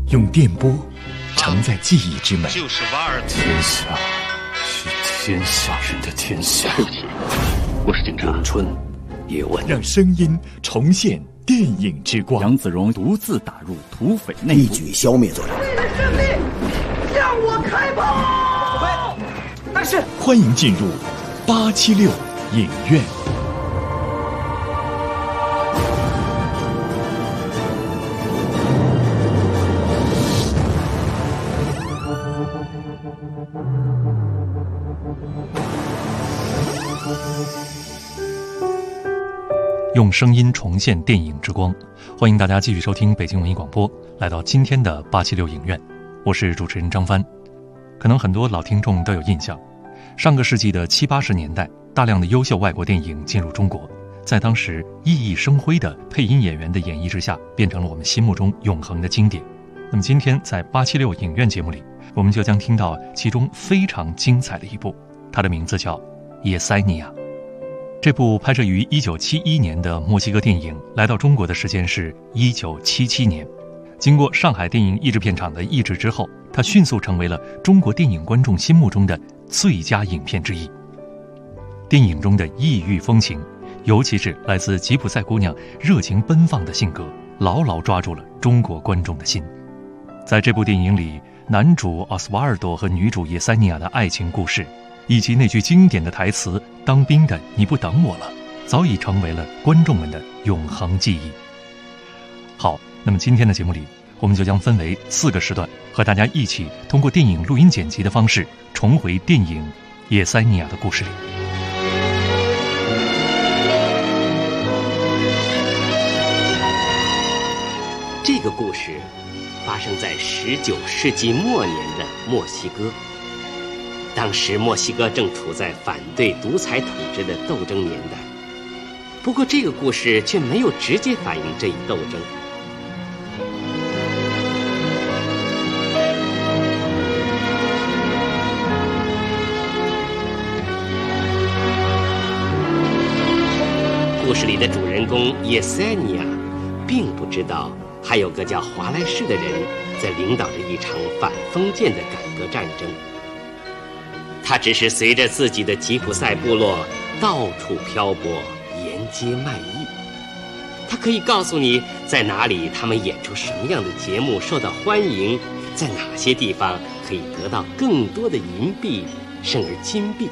用电波承载记忆之美。 就是瓦尔特。 天下是天下人的天下。 对不起，我是警察。 咏春，叶问， 让声音重现电影之光。 杨子荣独自打入土匪内部， 一举消灭作者。 为了胜利，向我开炮！ 但是，欢迎进入876影院。 用声音重现电影之光，欢迎大家继续收听北京文艺广播，来到今天的876影院，我是主持人张帆。可能很多老听众都有印象，上个世纪的70、80年代，大量的优秀外国电影进入中国，在当时熠熠生辉的配音演员的演绎之下，变成了我们心目中永恒的经典。那么今天在876影院节目里，我们就将听到其中非常精彩的一部，它的名字叫《叶塞尼亚》。这部拍摄于1971年的墨西哥电影来到中国的时间是1977年。经过上海电影译制片厂的译制之后，它迅速成为了中国电影观众心目中的最佳影片之一。电影中的异域风情，尤其是来自吉普赛姑娘热情奔放的性格，牢牢抓住了中国观众的心。在这部电影里，男主奥斯瓦尔多和女主叶塞尼亚的爱情故事，以及那句经典的台词“当兵的你不等我了”，早已成为了观众们的永恒记忆。好，那么今天的节目里，我们就将分为4个时段，和大家一起通过电影录音剪辑的方式，重回电影《叶塞尼亚》的故事里。 这个故事发生在19世纪末年的墨西哥。当时墨西哥正处在反对独裁统治的斗争年代，不过这个故事却没有直接反映这一斗争。故事里的主人公叶塞尼亚并不知道还有个叫华莱士的人在领导着一场反封建的改革战争。他只是随着自己的吉普赛部落到处漂泊，沿街卖艺。他可以告诉你在哪里他们演出什么样的节目受到欢迎，在哪些地方可以得到更多的银币甚而金币。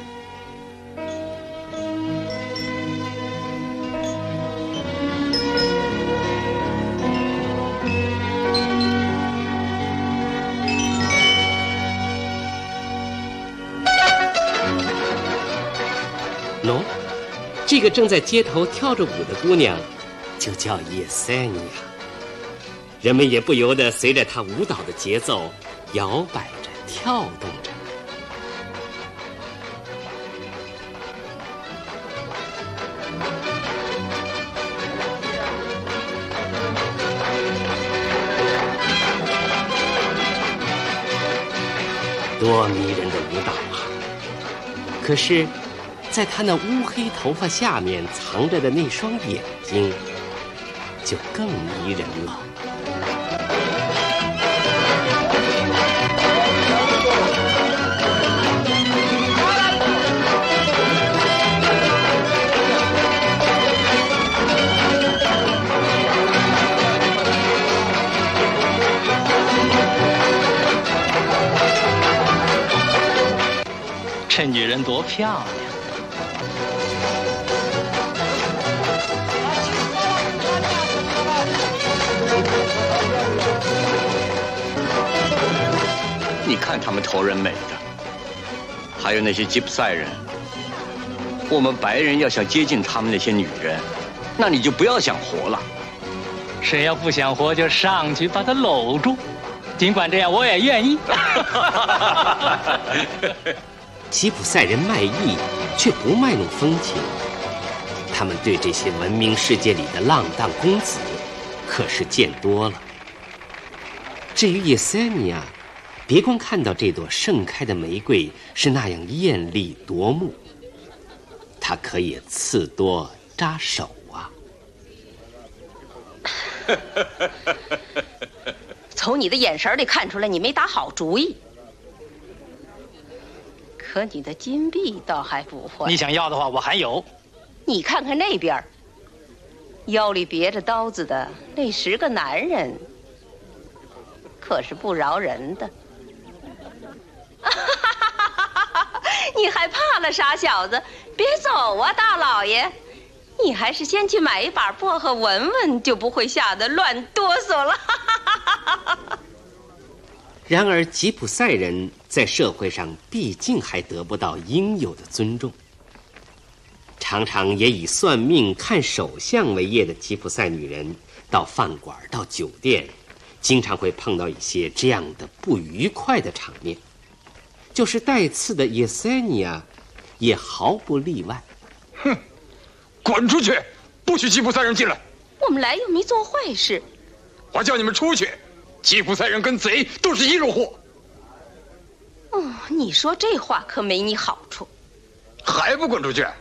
这个正在街头跳着舞的姑娘就叫叶塞尼亚，人们也不由得随着她舞蹈的节奏摇摆着跳动着。多迷人的舞蹈啊！可是在他那乌黑头发下面藏着的那双眼睛就更迷人了。 这女人多漂亮！ 你看他们头人美的，还有那些吉普赛人。我们白人要想接近他们那些女人，那你就不要想活了。 谁要不想活，就上去把她搂住。尽管这样，我也愿意。 吉普赛人卖艺，却不卖弄风情。他们对这些文明世界里的浪荡公子，可是见多了。至于叶塞尼亚，别光看到这朵盛开的玫瑰是那样艳丽夺目，它可以刺多扎手啊。 从你的眼神里看出来，你没打好主意。可你的金币倒还不坏。 你想要的话，我还有。 你看看那边，腰里别着刀子的那10个男人，可是不饶人的。你还怕了，傻小子？别走啊，大老爷！你还是先去买一把薄荷闻闻，就不会吓得乱哆嗦了。 然而吉普赛人在社会上毕竟还得不到应有的尊重，常常也以算命看手相为业的吉普赛女人到饭馆到酒店，经常会碰到一些这样的不愉快的场面，就是带刺的叶塞尼亚也毫不例外。 哼，滚出去，不许吉普赛人进来。 我们来又没做坏事。 我叫你们出去，吉普赛人跟贼都是一路货。 哦，你说这话可没你好处。 还不滚出去？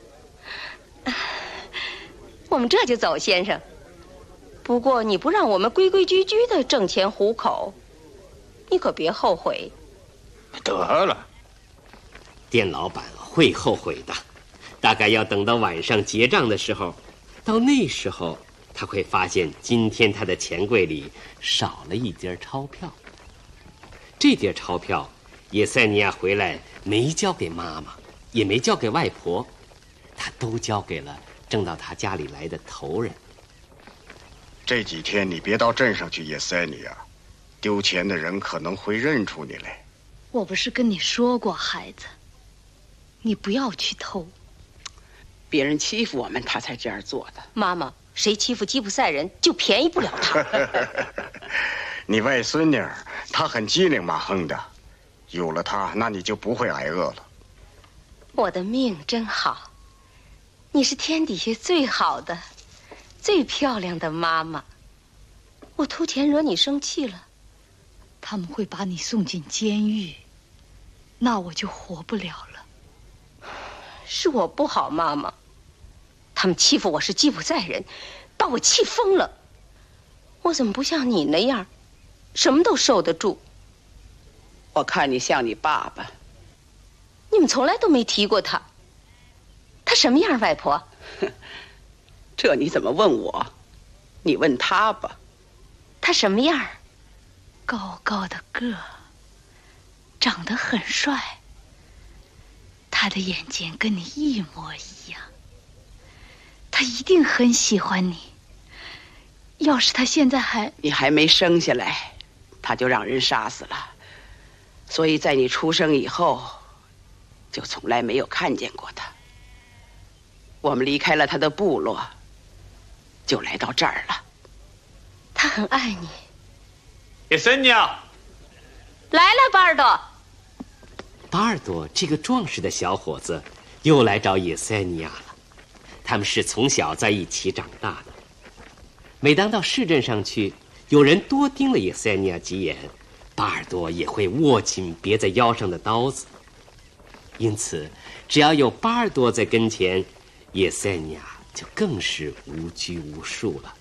我们这就走，先生。不过你不让我们规规矩矩的挣钱糊口，你可别后悔。 得了， 店老板会后悔的，大概要等到晚上结账的时候，到那时候他会发现今天他的钱柜里少了一叠钞票。这叠钞票叶塞尼亚回来没交给妈妈，也没交给外婆，他都交给了正到他家里来的头人。 这几天你别到镇上去，叶塞尼亚，丢钱的人可能会认出你来。 我不是跟你说过，孩子，你不要去偷。 别人欺负我们，他才这样做的。 妈妈，谁欺负吉普赛人，就便宜不了他。 你外孙女儿，她很机灵蛮横的，有了她，那你就不会挨饿了。 我的命真好，你是天底下最好的、最漂亮的妈妈。我偷钱惹你生气了， 他们会把你送进监狱，那我就活不了了。 是我不好，妈妈。他们欺负我是吉普赛人，把我气疯了。我怎么不像你那样，什么都受得住？ 我看你像你爸爸。 你们从来都没提过他。他什么样，外婆？ 这你怎么问我？你问他吧。 他什么样？ 高高的个，长得很帅。他的眼睛跟你一模一样。他一定很喜欢你。要是他现在你还没生下来，他就让人杀死了。所以在你出生以后，就从来没有看见过他。我们离开了他的部落，就来到这儿了。 他很爱你。 叶塞尼亚， 来了，巴尔多。 巴尔多这个壮实的小伙子又来找叶塞尼亚了。他们是从小在一起长大的。每当到市镇上去，有人多盯了叶塞尼亚几眼，巴尔多也会握紧别在腰上的刀子。因此只要有巴尔多在跟前，叶塞尼亚就更是无拘无束了。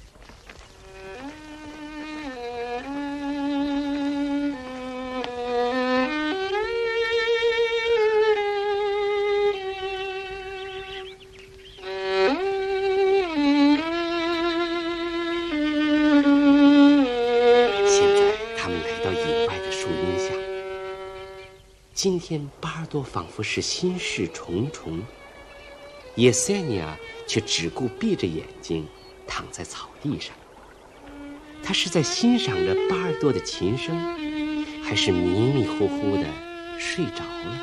今天巴尔多仿佛是心事重重，叶塞尼亚却只顾闭着眼睛躺在草地上。他是在欣赏着巴尔多的琴声，还是迷迷糊糊的睡着了？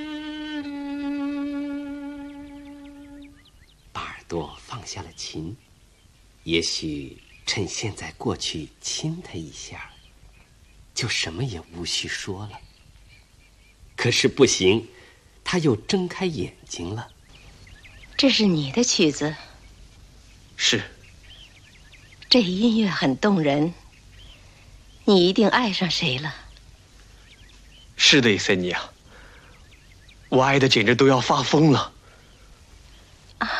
巴尔多放下了琴，也许趁现在过去亲他一下，就什么也无需说了。可是不行，他又睁开眼睛了。 这是你的曲子？ 是。 这音乐很动人，你一定爱上谁了？ 是的，叶塞尼亚，我爱的简直都要发疯了。 啊，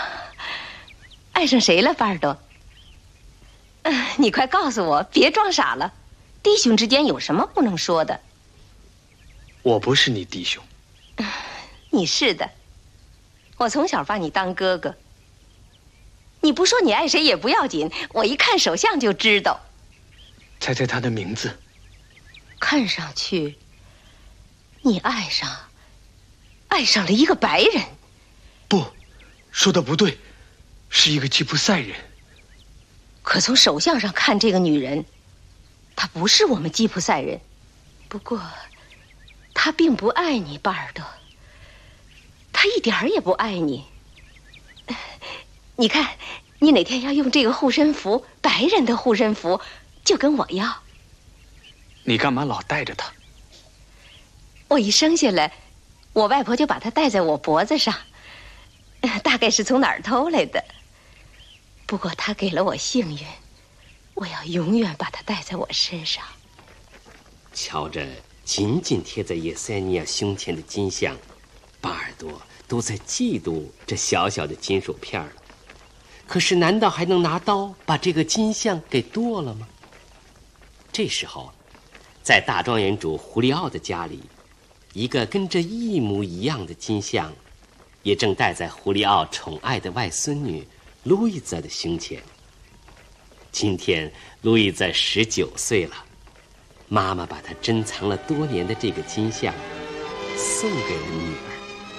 爱上谁了，巴尔多？你快告诉我，别装傻了。 弟兄之间有什么不能说的？ 我不是你弟兄。 你是的，我从小把你当哥哥。你不说你爱谁也不要紧，我一看手相就知道。 猜猜他的名字。 看上去，你爱上了一个白人。 不，说的不对，是一个吉普赛人。 可从手相上看，这个女人，她不是我们吉普赛人。不过，她并不爱你，巴尔多。她一点儿也不爱你。你看，你哪天要用这个护身符，白人的护身符，就跟我要。 你干嘛老带着它？ 我一生下来，我外婆就把它戴在我脖子上，大概是从哪儿偷来的。不过她给了我幸运，我要永远把它戴在我身上。 瞧着紧紧贴在叶塞尼亚胸前的金像，巴尔多都在嫉妒这小小的金属片了。可是难道还能拿刀把这个金像给剁了吗？这时候，在大庄园主胡利奥的家里，一个跟这一模一样的金像也正戴在胡利奥宠爱的外孙女路易兹的胸前。今天路易兹19岁了，妈妈把她珍藏了多年的这个金像送给了女儿。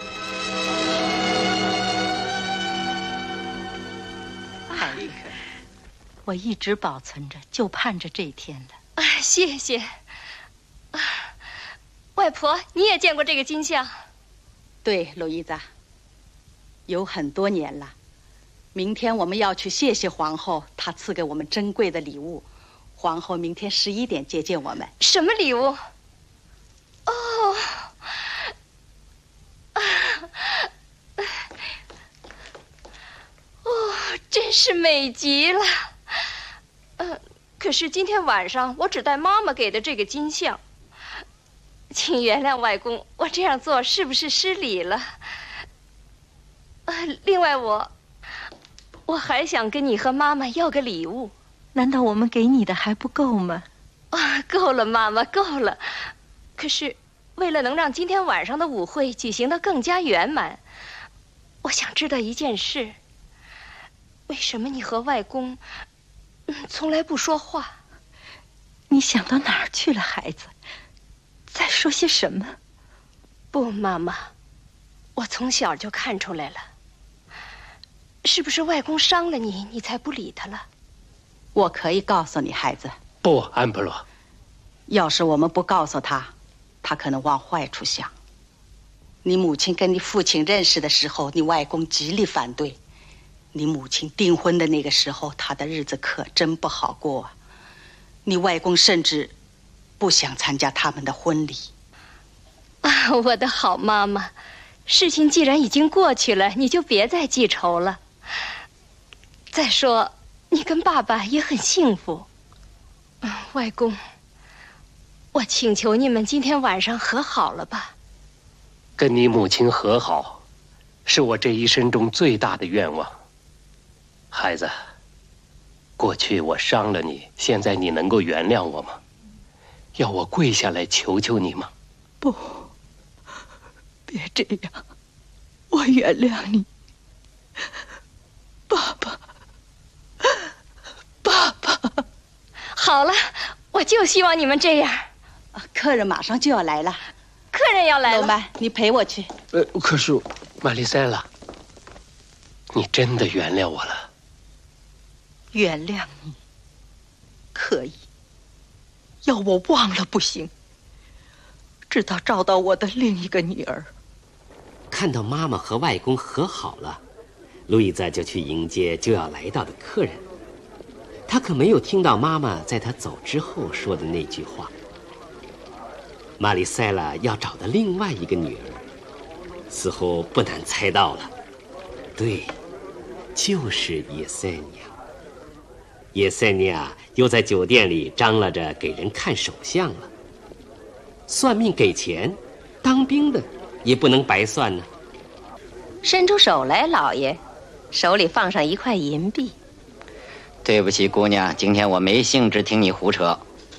我一直保存着，就盼着这天了。 谢谢。外婆，你也见过这个金像？ 对，路易莎，有很多年了。明天我们要去谢谢皇后，她赐给我们珍贵的礼物。皇后明天11点接见我们。 什么礼物？哦，真是美极了。可是今天晚上我只带妈妈给的这个金像，请原谅外公，我这样做是不是失礼了？另外我还想跟你和妈妈要个礼物。 难道我们给你的还不够吗？ 够了，妈妈，够了。可是为了能让今天晚上的舞会举行得更加圆满，我想知道一件事：为什么你和外公从来不说话？ 你想到哪儿去了，孩子？在说些什么？ 不，妈妈，我从小就看出来了。是不是外公伤了你，你才不理他了？ 我可以告诉你，孩子。 不，安普罗。 要是我们不告诉他，他可能往坏处想。你母亲跟你父亲认识的时候，你外公极力反对。你母亲订婚的那个时候，他的日子可真不好过啊。你外公甚至不想参加他们的婚礼。 我的好妈妈，事情既然已经过去了，你就别再记仇了。再说，你跟爸爸也很幸福。外公，我请求你们今天晚上和好了吧。 跟你母亲和好，是我这一生中最大的愿望。孩子，过去我伤了你，现在你能够原谅我吗？要我跪下来求求你吗？ 不，别这样，我原谅你。爸爸，爸爸。 好了，我就希望你们这样。 客人马上就要来了。 客人要来了。 罗曼，你陪我去。 可是玛丽塞拉，你真的原谅我了？ 原谅你，可以。要我忘了不行。直到找到我的另一个女儿。 看到妈妈和外公和好了，路易兹就去迎接就要来到的客人。他可没有听到妈妈在他走之后说的那句话。玛丽塞拉要找的另外一个女儿，似乎不难猜到了，对，就是叶塞尼亚。叶塞尼亚又在酒店里张罗着给人看手相了。算命给钱，当兵的也不能白算呢。 伸出手来，老爷，手里放上1块银币。 对不起，姑娘，今天我没兴致听你胡扯。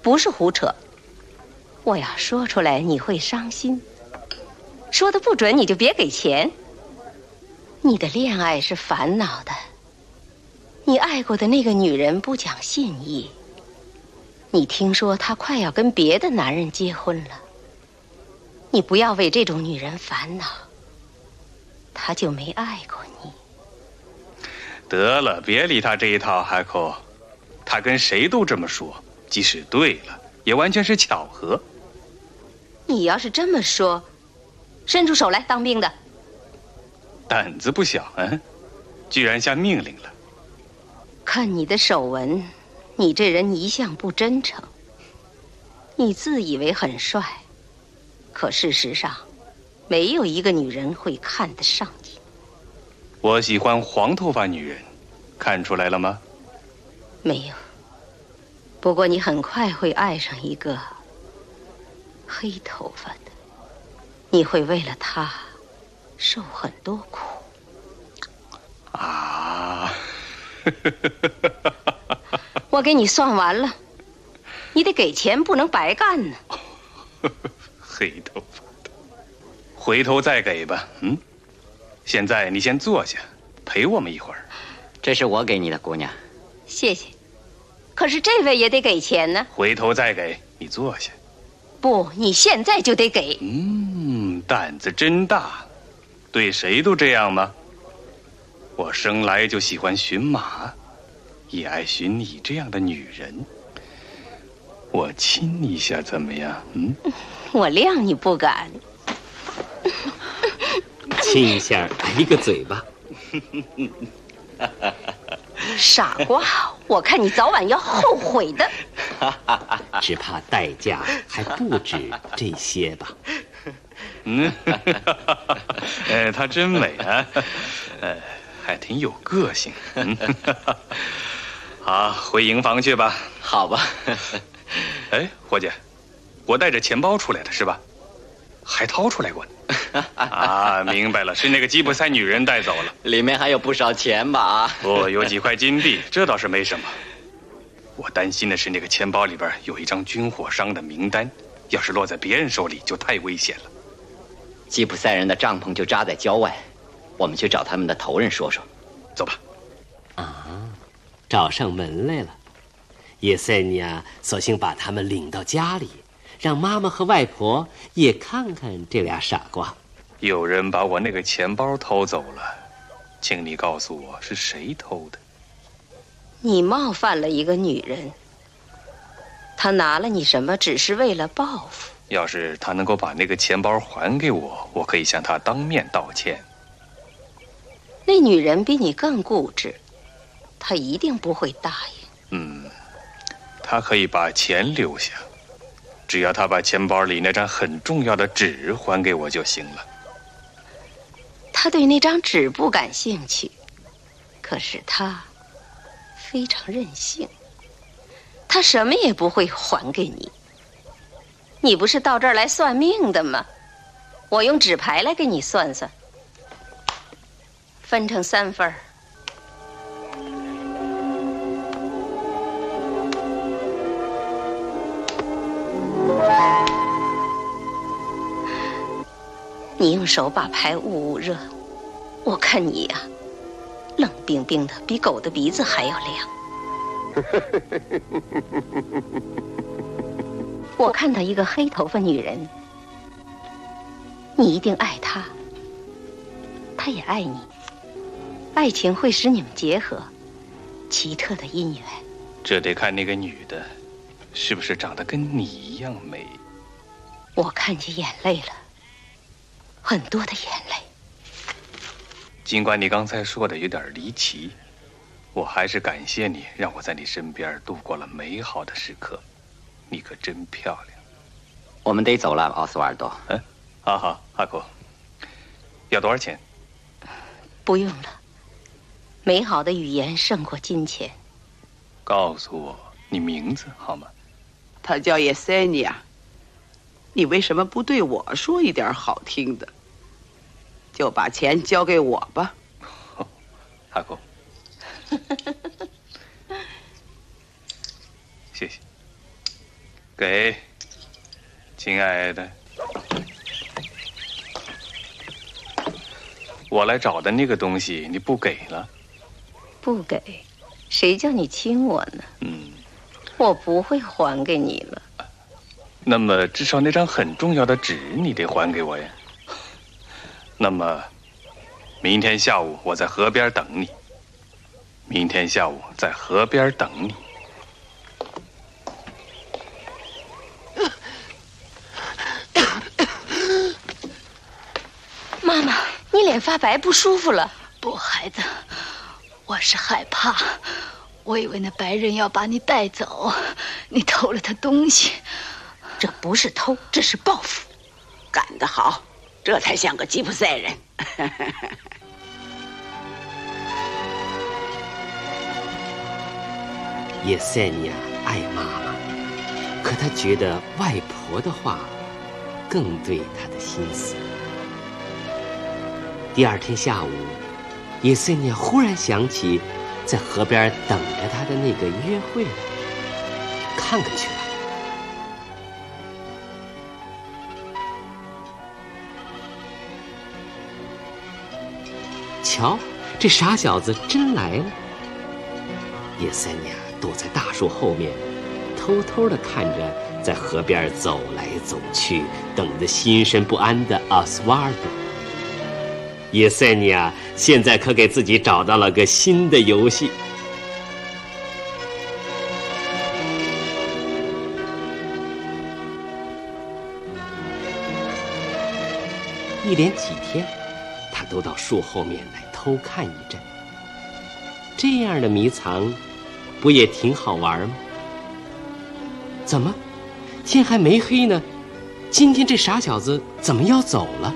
不是胡扯。我要说出来你会伤心，说的不准你就别给钱。你的恋爱是烦恼的，你爱过的那个女人不讲信义，你听说她快要跟别的男人结婚了，你不要为这种女人烦恼，她就没爱过你。 得了，别理他这一套，海口。他跟谁都这么说，即使对了，也完全是巧合。 你要是这么说，伸出手来，当兵的。 胆子不小，居然下命令了。 看你的手纹，你这人一向不真诚。你自以为很帅，可事实上，没有一个女人会看得上你。 我喜欢黄头发女人，看出来了吗？ 没有。不过你很快会爱上一个黑头发的，你会为了他受很多苦。 啊！ 我给你算完了，你得给钱，不能白干呢。 黑头发的，回头再给吧。现在你先坐下，陪我们一会儿。 这是我给你的，姑娘。 谢谢。可是这位也得给钱呢。 回头再给，你坐下。 不，你现在就得给。 胆子真大，对谁都这样吗？我生来就喜欢驯马，也爱驯你这样的女人。我亲一下怎么样？ 我谅你不敢。 亲一下，挨一个嘴巴。 傻瓜，我看你早晚要后悔的。 只怕代价还不止这些吧。 她真美啊，还挺有个性。好，回营房去吧。 好吧。 伙计，我带着钱包出来的是吧？还掏出来过呢。啊，明白了，是那个吉普赛女人带走了。 里面还有不少钱吧？ 不，有几块金币，这倒是没什么。我担心的是那个钱包里边有一张军火商的名单，要是落在别人手里就太危险了。 吉普赛人的帐篷就扎在郊外，我们去找他们的头人说说。 走吧。 找上门来了。叶塞尼亚索性把他们领到家里，让妈妈和外婆也看看这俩傻瓜。 有人把我那个钱包偷走了，请你告诉我是谁偷的。 你冒犯了一个女人，她拿了你什么只是为了报复。 要是她能够把那个钱包还给我，我可以向她当面道歉。 那女人比你更固执，她一定不会答应。 她可以把钱留下，只要她把钱包里那张很重要的纸还给我就行了。 他对那张纸不感兴趣，可是他非常任性，他什么也不会还给你。你不是到这儿来算命的吗？我用纸牌来给你算算，分成3份儿。你用手把牌捂捂热，我看你呀，冷冰冰的，比狗的鼻子还要凉。我看到一个黑头发女人，你一定爱她，她也爱你，爱情会使你们结合，奇特的姻缘。 这得看那个女的，是不是长得跟你一样美。 我看见眼泪了。很多的眼泪。 尽管你刚才说的有点离奇，我还是感谢你，让我在你身边度过了美好的时刻。你可真漂亮。 我们得走了，奥斯瓦尔多。 好，阿古，要多少钱？ 不用了，美好的语言胜过金钱。 告诉我你名字好吗？ 他叫叶塞尼亚。你为什么不对我说一点好听的？就把钱交给我吧。 阿公，谢谢。 给，亲爱的。我来找的那个东西你不给了。 不给，谁叫你亲我呢？我不会还给你了。 那么至少那张很重要的纸你得还给我呀。那么，明天下午我在河边等你。明天下午在河边等你。 妈妈，你脸发白，不舒服了。 不，孩子，我是害怕。我以为那白人要把你带走，你偷了他东西。 这不是偷，这是报复。 干得好，这才像个吉普赛人。 叶塞尼亚爱妈妈，可他觉得外婆的话更对他的心思。第二天下午，叶塞尼亚忽然想起在河边等着他的那个约会，看看去了。瞧，这傻小子真来了。叶塞尼亚躲在大树后面，偷偷地看着在河边走来走去，等得心神不安的奥斯瓦尔多。叶塞尼亚现在可给自己找到了个新的游戏。一连几天，他都到树后面来偷看一阵。这样的迷藏不也挺好玩吗？怎么，天还没黑呢，今天这傻小子怎么要走了？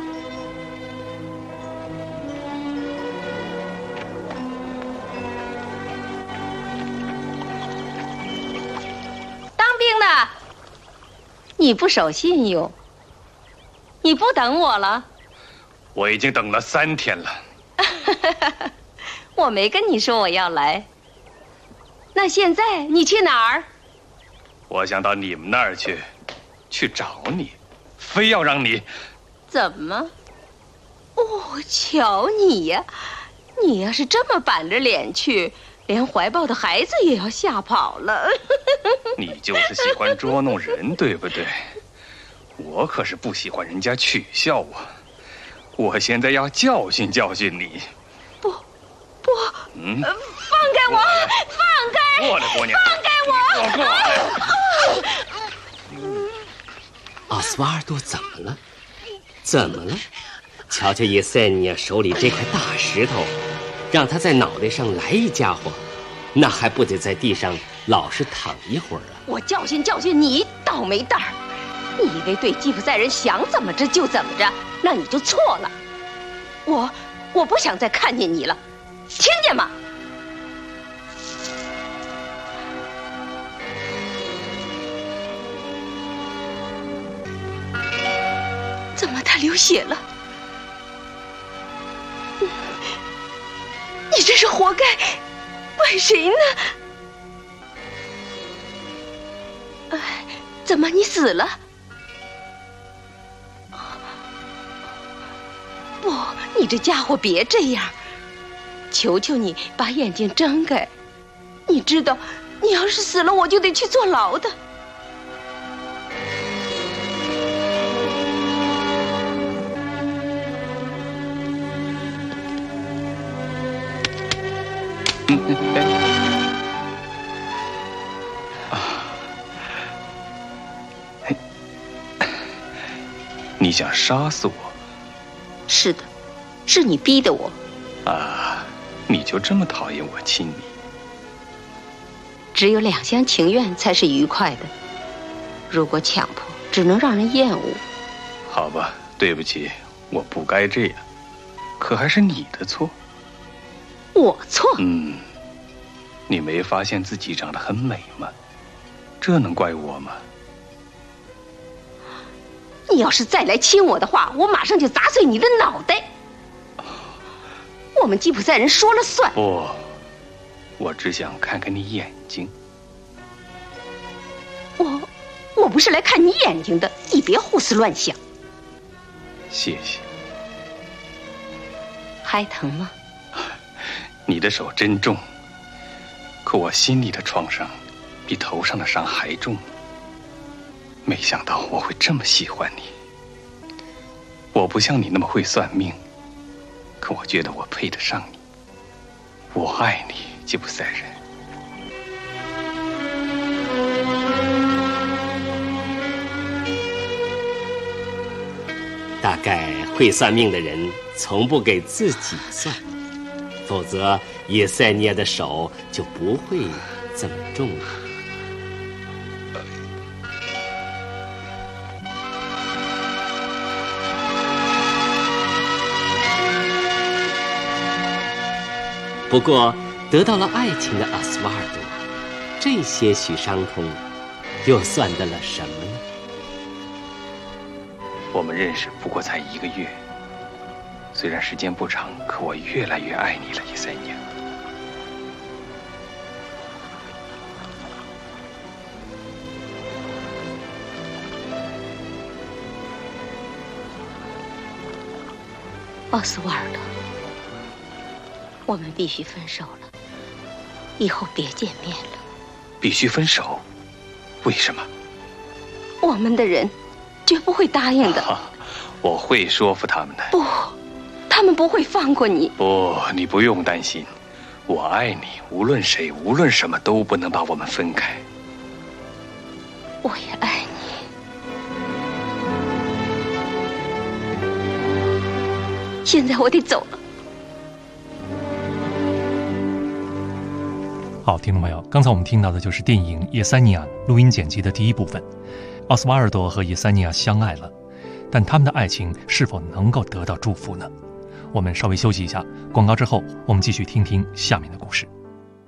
当兵的，你不守信用，你不等我了？ 我已经等了3天了。 我没跟你说我要来。那现在你去哪儿？ 我想到你们那儿去找你，非要让你…… 怎么？哦，瞧你呀！你要是这么板着脸去，连怀抱的孩子也要吓跑了。 你就是喜欢捉弄人，对不对？我可是不喜欢人家取笑我。我现在要教训教训你。 不， 放开我！放开！ 过来，姑娘！ 放开我！ 过来！ 奥斯瓦尔多怎么了？怎么了？瞧瞧叶塞尼亚手里这块大石头，让他在脑袋上来一家伙，那还不得在地上老实躺一会儿啊？ 我教训教训你，倒霉蛋儿！你以为对吉普赛人想怎么着就怎么着，那你就错了。我不想再看见你了，听见吗？怎么他流血了？你这是活该，怪谁呢？怎么你死了？不，你这家伙别这样！求求你把眼睛睁开！你知道，你要是死了，我就得去坐牢的。 你想杀死我？ 是的，是你逼的我。 啊，你就这么讨厌我亲你？ 只有两厢情愿才是愉快的，如果强迫，只能让人厌恶。 好吧，对不起，我不该这样，可还是你的错。 我错？ 你没发现自己长得很美吗？这能怪我吗？ 你要是再来亲我的话，我马上就砸碎你的脑袋。我们吉普赛人说了算。 不，我只想看看你眼睛。 我不不是来看你眼睛的，你别胡思乱想。 谢谢。 还疼吗？ 你的手真重，可我心里的创伤比头上的伤还重。没想到我会这么喜欢你。我不像你那么会算命，可我觉得我配得上你。我爱你，吉普赛人。 大概会算命的人从不给自己算，否则叶塞尼亚的手就不会这么重了。不过，得到了爱情的奥斯瓦尔多，这些许伤痛，又算得了什么呢？ 我们认识不过才1个月，虽然时间不长，可我越来越爱你了，叶塞尼亚。 奥斯瓦尔多，我们必须分手了，以后别见面了。 必须分手？为什么？ 我们的人绝不会答应的。 我会说服他们的。 不，他们不会放过你。 不，你不用担心，我爱你，无论谁，无论什么都不能把我们分开。 我也爱你。现在我得走了。 好，听众朋友，刚才我们听到的就是电影《叶塞尼亚》录音剪辑的第1部分。奥斯瓦尔多和叶塞尼亚相爱了，但他们的爱情是否能够得到祝福呢？我们稍微休息一下，广告之后，我们继续听听下面的故事。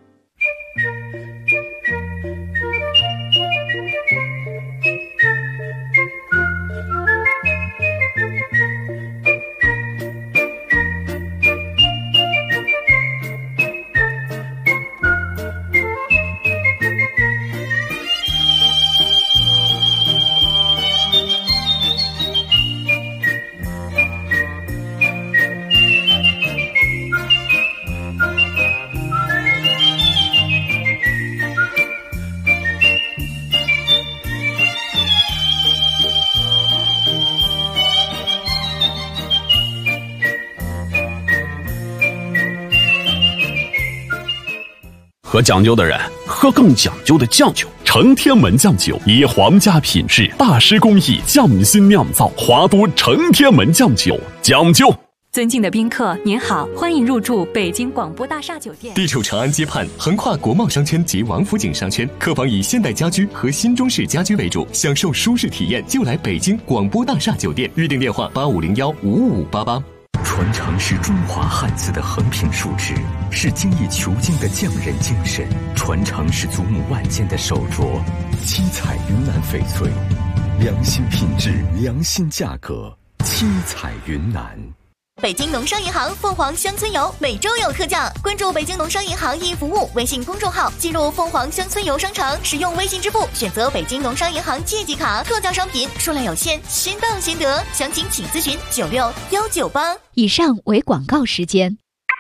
喝讲究的人喝更讲究的酱酒，成天门酱酒以皇家品质、大师工艺匠心酿造，华都成天门酱酒，讲究。 尊敬的宾客，您好，欢迎入住北京广播大厦酒店。 地处长安街畔，横跨国贸商圈及王府井商圈，客房以现代家居和新中式家居为主，享受舒适体验就来北京广播大厦酒店。预订电话85015588。 传承是中华汉字的横平竖直，是精益求精的匠人精神；传承是祖母万件的手镯。七彩云南翡翠，良心品质，良心价格。七彩云南。 北京农商银行凤凰乡村游每周有特价，关注北京农商银行易服务微信公众号，进入凤凰乡村游商城，使用微信支付，选择北京农商银行借记卡，特价商品数量有限，先到先得，详情请咨询96198。 以上为广告时间。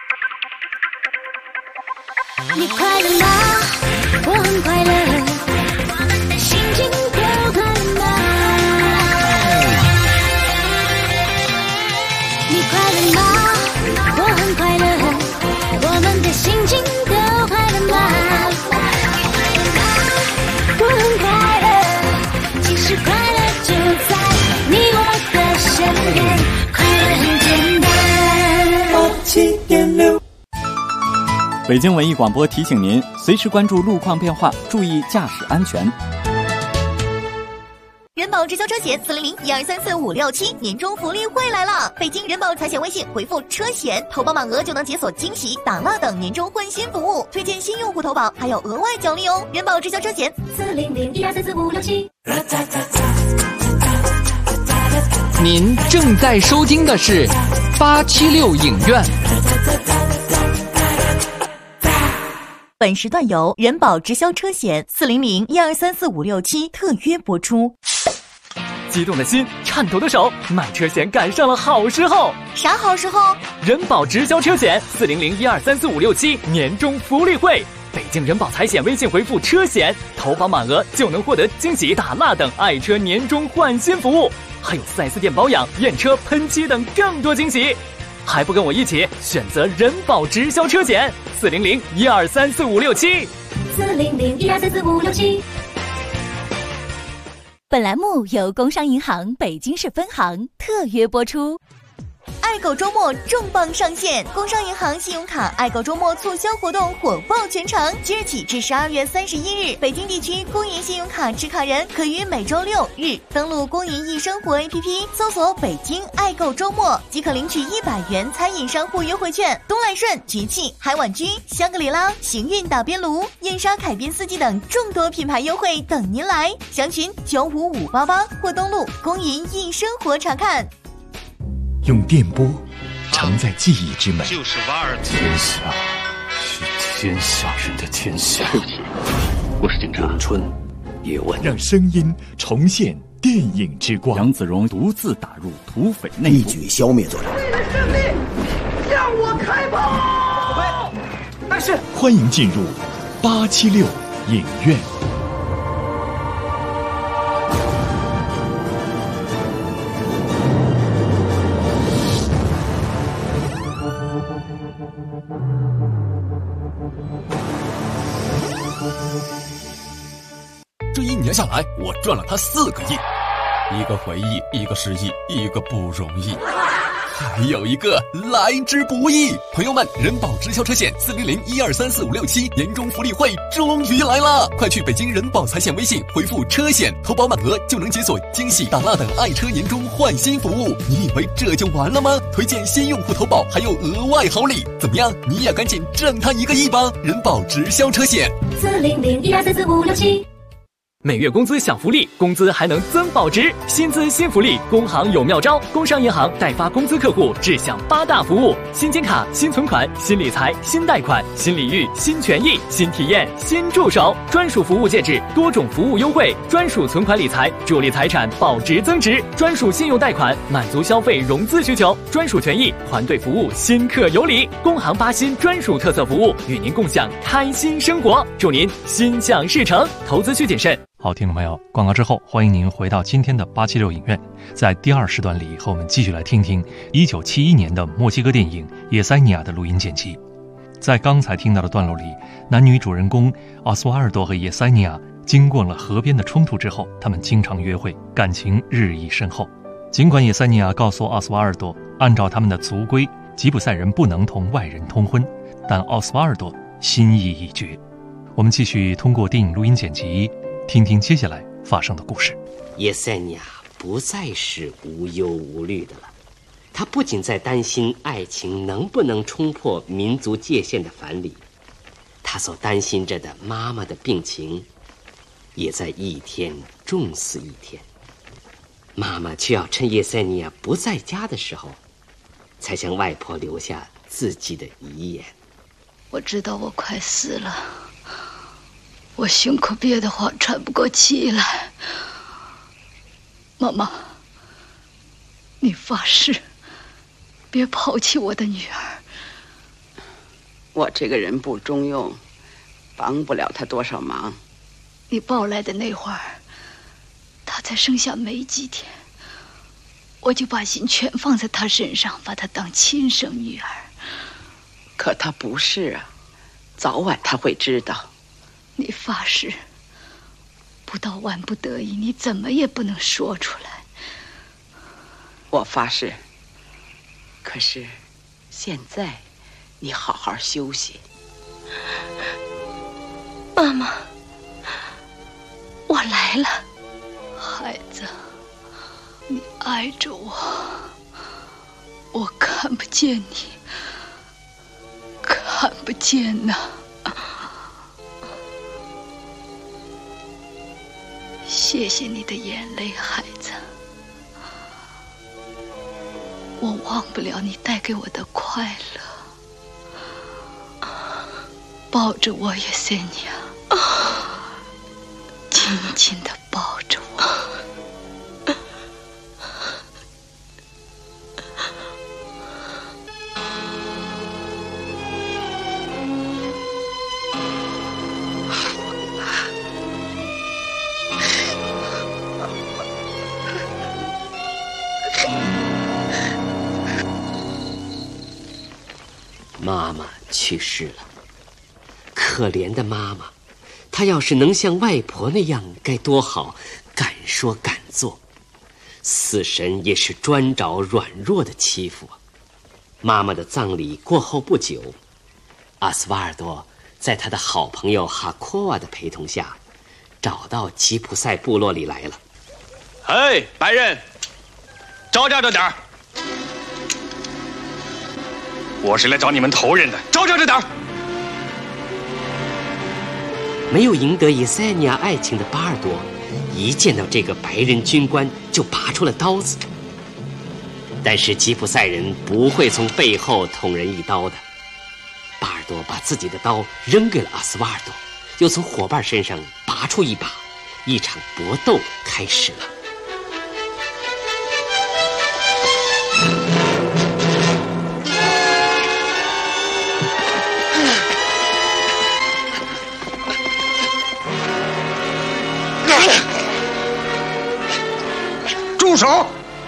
你快乐吗？我很快乐，我们的心情都快乐吗？你快乐吗？我很快乐，我们的心情都快乐吗？我很快乐，其实快乐就在你我的身边，快乐很简单。87.6。 北京文艺广播提醒您，随时关注路况变化，注意驾驶安全。 人保直销车险400-1234567年终福利会来了！北京人保财险微信回复车险，投保满额就能解锁惊喜、打蜡等年终换新服务，推荐新用户投保还有额外奖励哦！人保直销车险400-1234567。 您正在收听的是876影院。 本时段由人保直销车险400-1234567特约播出。 激动的心，颤抖的手，买车险赶上了好时候。 啥好时候？ 人保直销车险400-1234567年终福利会，北京人保财险微信回复车险，投保满额就能获得惊喜打蜡等爱车年终换新服务，还有4S店保养、验车、喷漆等更多惊喜。还不跟我一起选择人保直销车险400-1234567。 400-1234567。 本栏目由工商银行北京市分行特约播出。爱狗周末重磅上线，工商银行信用卡爱狗周末促销活动火爆全城，即日起至12月31日，北京地区工银信用卡持卡人可于每周6日登录工银易生活 APP， 搜索北京爱狗周末，即可领取100元餐饮商户优惠券。东来顺、局气、海碗居、香格里拉、行运打边炉、燕莎凯宾斯基等众多品牌优惠等您来，详询95588或登录工银易生活查看。 用电波承载记忆之美， 就是瓦尔天下是天下人的天下。 我是警察。 咏春、叶问，让声音重现电影之光。 杨子荣独自打入土匪内部， 一举消灭作者。 为了胜利，向我开炮！但是， 欢迎进入876影院。 这1年下来，我赚了他4个亿，一个回忆，一个失忆，一个不容易，还有一个来之不易。朋友们，人保直销车险400-1234567年终福利会终于来了！快去北京人保财险微信回复车险，投保满额就能解锁惊喜打蜡等爱车年终换新服务。你以为这就完了吗？推荐新用户投保还有额外好礼，怎么样？你也赶紧挣他1个亿吧！人保直销车险 400-1234567。 每月工资享福利，工资还能增保值，薪资新福利，工行有妙招。工商银行代发工资客户只享8大服务：新金卡、新存款、新理财、新贷款、新礼遇、新权益、新体验、新助手，专属服务介质，多种服务优惠，专属存款理财，助力财产保值增值，专属信用贷款，满足消费融资需求，专属权益，团队服务，新客有礼。工行8新专属特色服务，与您共享开心生活，祝您心想事成。投资需谨慎。 好，听众朋友，广告之后，欢迎您回到今天的876影院，在第2时段里，和我们继续来听听1971年的墨西哥电影《叶塞尼亚》的录音剪辑。在刚才听到的段落里，男女主人公奥斯瓦尔多和叶塞尼亚经过了河边的冲突之后，他们经常约会，感情日益深厚。尽管叶塞尼亚告诉奥斯瓦尔多，按照他们的族规，吉普赛人不能同外人通婚，但奥斯瓦尔多心意已决。我们继续通过电影录音剪辑听听接下来发生的故事。 叶塞尼亚不再是无忧无虑的了，他不仅在担心爱情能不能冲破民族界限的藩篱，他所担心着的妈妈的病情也在一天重似一天。妈妈却要趁叶塞尼亚不在家的时候，才向外婆留下自己的遗言。 我知道我快死了，我胸口憋得慌，喘不过气来。妈妈，你发誓别抛弃我的女儿。 我这个人不中用，帮不了她多少忙。 你抱来的那会儿，她才生下没几天，我就把心全放在她身上，把她当亲生女儿。 可她不是啊，早晚她会知道。 你发誓，不到万不得已，你怎么也不能说出来。 我发誓。可是，现在，你好好休息。 妈妈，我来了。孩子，你爱着我，我看不见你，看不见呐。谢谢你的眼泪，孩子。我忘不了你带给我的快乐。 抱着我，叶塞尼亚，紧紧地抱着我。 妈妈去世了，可怜的妈妈，她要是能像外婆那样该多好，敢说敢做。死神也是专找软弱的欺负啊。妈妈的葬礼过后不久，阿斯瓦尔多在他的好朋友哈科瓦的陪同下，找到吉普赛部落里来了。 哎，白人，招架着点儿！我是来找你们头人的，招架着点儿！ 没有赢得叶塞尼亚爱情的巴尔多，一见到这个白人军官就拔出了刀子。但是吉普赛人不会从背后捅人一刀的。巴尔多把自己的刀扔给了阿斯瓦尔多，又从伙伴身上拔出一把，一场搏斗开始了。 住手！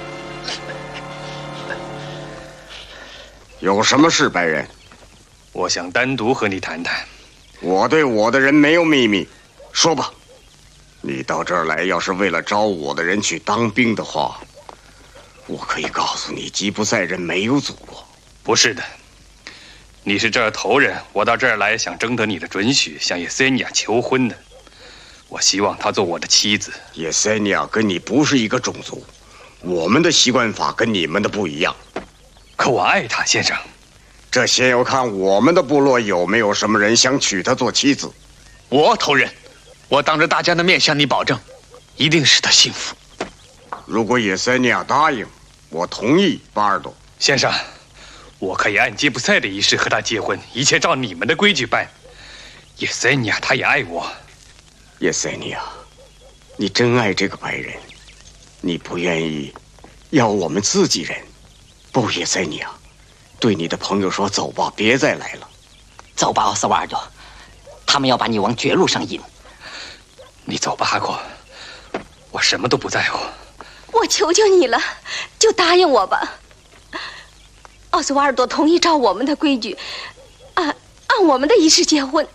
有什么事，白人？ 我想单独和你谈谈。 我对我的人没有秘密，说吧。你到这儿来，要是为了招我的人去当兵的话，我可以告诉你，吉普赛人没有祖国。 不是的，你是这儿头人，我到这儿来想征得你的准许，向叶塞尼亚求婚的。我希望她做我的妻子。 叶塞尼亚跟你不是一个种族，我们的习惯法跟你们的不一样。 可我爱她，先生。 这先要看我们的部落有没有什么人想娶她做妻子。 我头人，我当着大家的面向你保证，一定使她幸福。 如果叶塞尼亚答应，我同意。巴尔多先生，我可以按吉普赛的仪式和她结婚，一切照你们的规矩办。叶塞尼亚她也爱我。 叶塞尼亚，你真爱这个白人，你不愿意要我们自己人。不，叶塞尼亚，对你的朋友说，走吧，别再来了。 走吧，奥斯瓦尔多，他们要把你往绝路上引。 你走吧，哈库，我什么都不在乎。 我求求你了，就答应我吧。奥斯瓦尔多同意照我们的规矩，按我们的仪式结婚。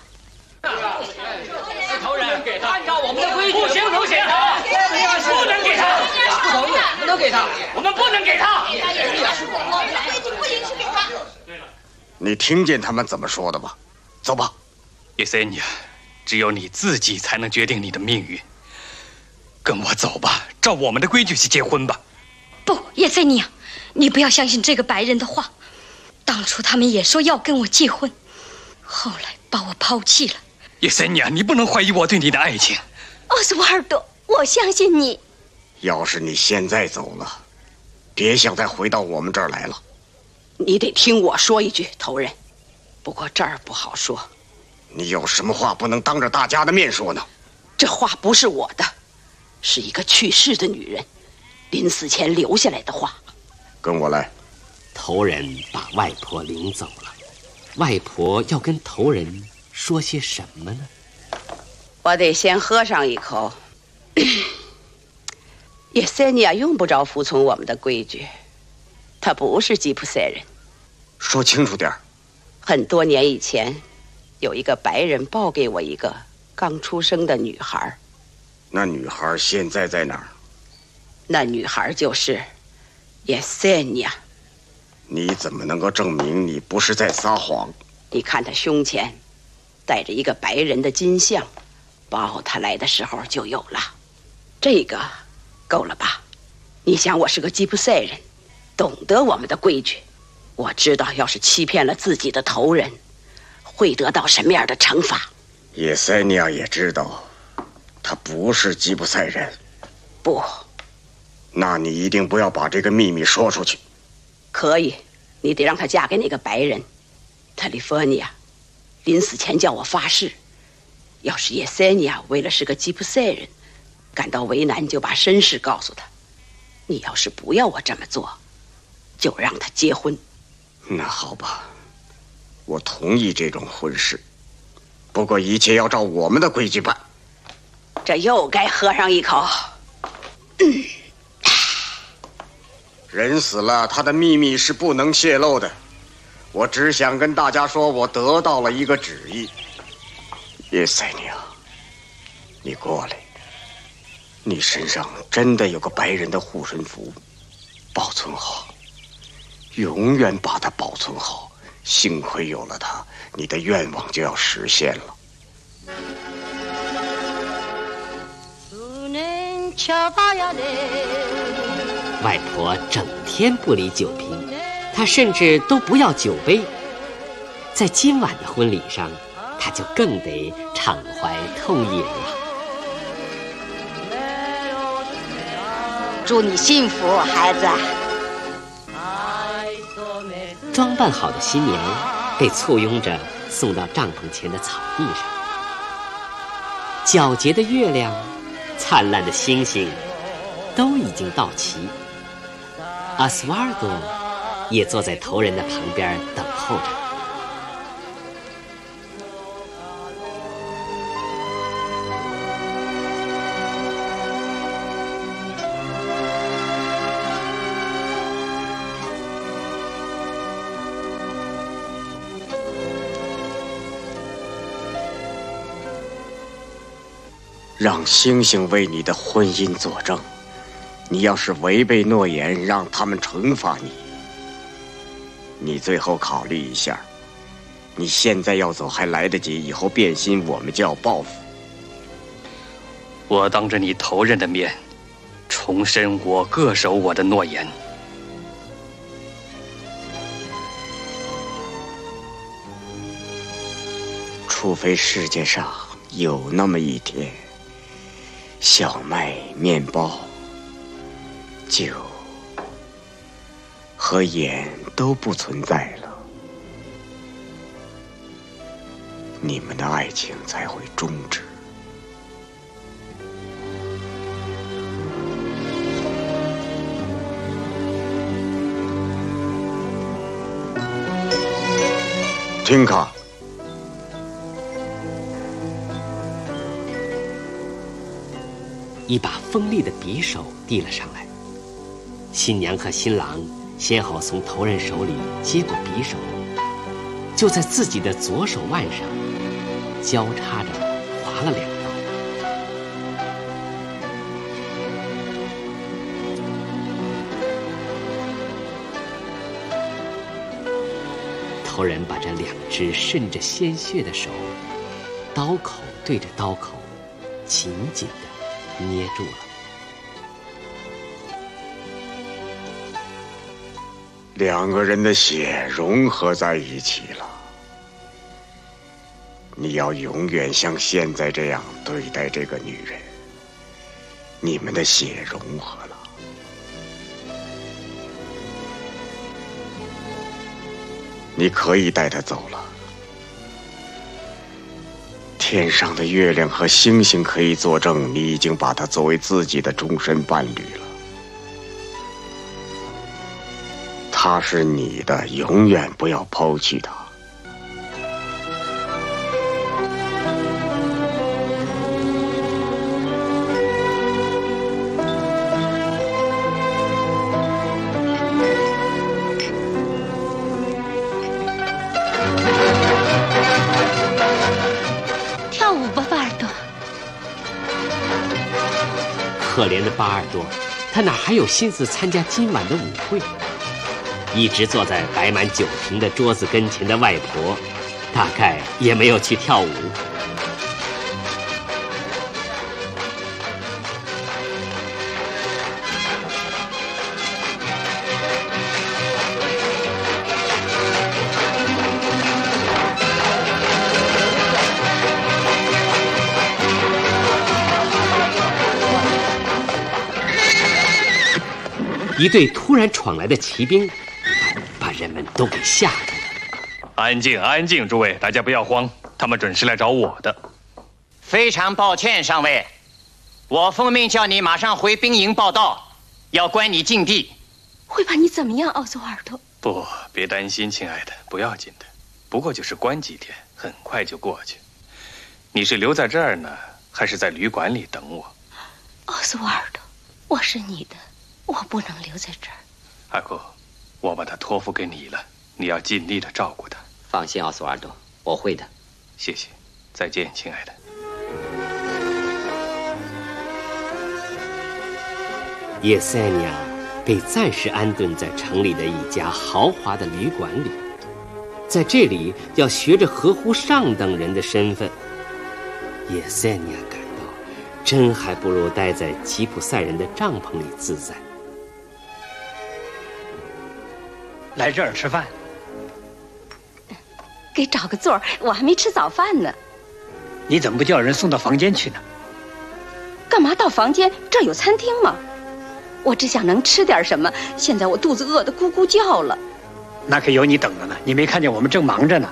头人给他，按照我们的规矩，不行，不能给他，不能给他，不同意，不能给他，我们不能给他。 不允许给他。 你听见他们怎么说的吧？走吧。 叶塞尼亚，只有你自己才能决定你的命运。跟我走吧，照我们的规矩去结婚吧。 不，叶塞尼亚，你不要相信这个白人的话。当初他们也说要跟我结婚，后来把我抛弃了。 叶塞尼亚，你不能怀疑我对你的爱情。 奥斯瓦尔多，我相信你。 要是你现在走了，别想再回到我们这儿来了。 你得听我说一句，头人。不过这儿不好说。 你有什么话不能当着大家的面说呢？ 这话不是我的，是一个去世的女人临死前留下来的话。 跟我来。 头人把外婆领走了。外婆要跟头人说些什么呢？ 我得先喝上一口。叶塞尼亚用不着服从我们的规矩，他不是吉普赛人。 说清楚点儿。 很多年以前，有一个白人抱给我一个刚出生的女孩。 那女孩现在在哪儿？ 那女孩就是叶塞尼亚。 你怎么能够证明你不是在撒谎？ 你看她胸前带着一个白人的金像，抱她来的时候就有了。这个够了吧？你想我是个吉普赛人，懂得我们的规矩，我知道要是欺骗了自己的头人，会得到什么样的惩罚。 叶塞尼亚也知道他不是吉普赛人。 不。 那你一定不要把这个秘密说出去。 可以，你得让她嫁给那个白人。特里弗尼亚， 临死前叫我发誓，要是叶塞尼亚为了是个吉普赛人感到为难，就把身世告诉他。你要是不要我这么做，就让他结婚。 那好吧，我同意这种婚事，不过一切要照我们的规矩办。 这又该喝上一口。 人死了，他的秘密是不能泄露的。我只想跟大家说，我得到了一个旨意。叶塞尼亚，你过来。你身上真的有个白人的护身符，保存好，永远把它保存好。幸亏有了它，你的愿望就要实现了。 外婆整天不离酒瓶，她甚至都不要酒杯。在今晚的婚礼上，她就更得敞怀痛饮了。 祝你幸福，孩子。 装扮好的新娘被簇拥着送到帐篷前的草地上，皎洁的月亮，灿烂的星星，都已经到齐。阿斯瓦尔多也坐在头人的旁边等候着。 让星星为你的婚姻作证，你要是违背诺言，让他们惩罚你。你最后考虑一下，你现在要走还来得及，以后变心我们就要报复。 我当着你头人的面，重申我恪守我的诺言。 除非世界上有那么一天，小麦、面包、酒和盐都不存在了，你们的爱情才会终止。听卡， 一把锋利的匕首递了上来，新娘和新郎先后从头人手里接过匕首，就在自己的左手腕上交叉着划了2刀。头人把这2只渗着鲜血的手，刀口对着刀口，紧紧地捏住了。 2个人的血融合在一起了。你要永远像现在这样对待这个女人，你们的血融合了。你可以带她走了。天上的月亮和星星可以作证，你已经把她作为自己的终身伴侣了。她是你的，永远不要抛弃她。 跳舞吧，巴尔多。 可怜的巴尔多，他哪还有心思参加今晚的舞会？一直坐在摆满酒瓶的桌子跟前的外婆，大概也没有去跳舞。一队突然闯来的骑兵，把人们都给吓住了。 安静，安静，诸位，大家不要慌，他们准是来找我的。 非常抱歉，上尉，我奉命叫你马上回兵营报道，要关你禁地。 会把你怎么样，奥斯瓦尔多？ 不，别担心，亲爱的，不要紧的，不过就是关几天，很快就过去。你是留在这儿呢，还是在旅馆里等我？ 奥斯瓦尔多，我是你的，我不能留在这儿。 阿库，我把他托付给你了，你要尽力的照顾他。 放心，奥斯瓦尔多，我会的。 谢谢，再见，亲爱的。 叶塞尼亚被暂时安顿在城里的一家豪华的旅馆里，在这里要学着合乎上等人的身份。叶塞尼亚感到，真还不如待在吉普赛人的帐篷里自在。 来这儿吃饭， 给找个座儿，我还没吃早饭呢。 你怎么不叫人送到房间去呢？ 干嘛到房间？这儿有餐厅吗？我只想能吃点什么，现在我肚子饿得咕咕叫了。 那可有你等着呢，你没看见我们正忙着呢。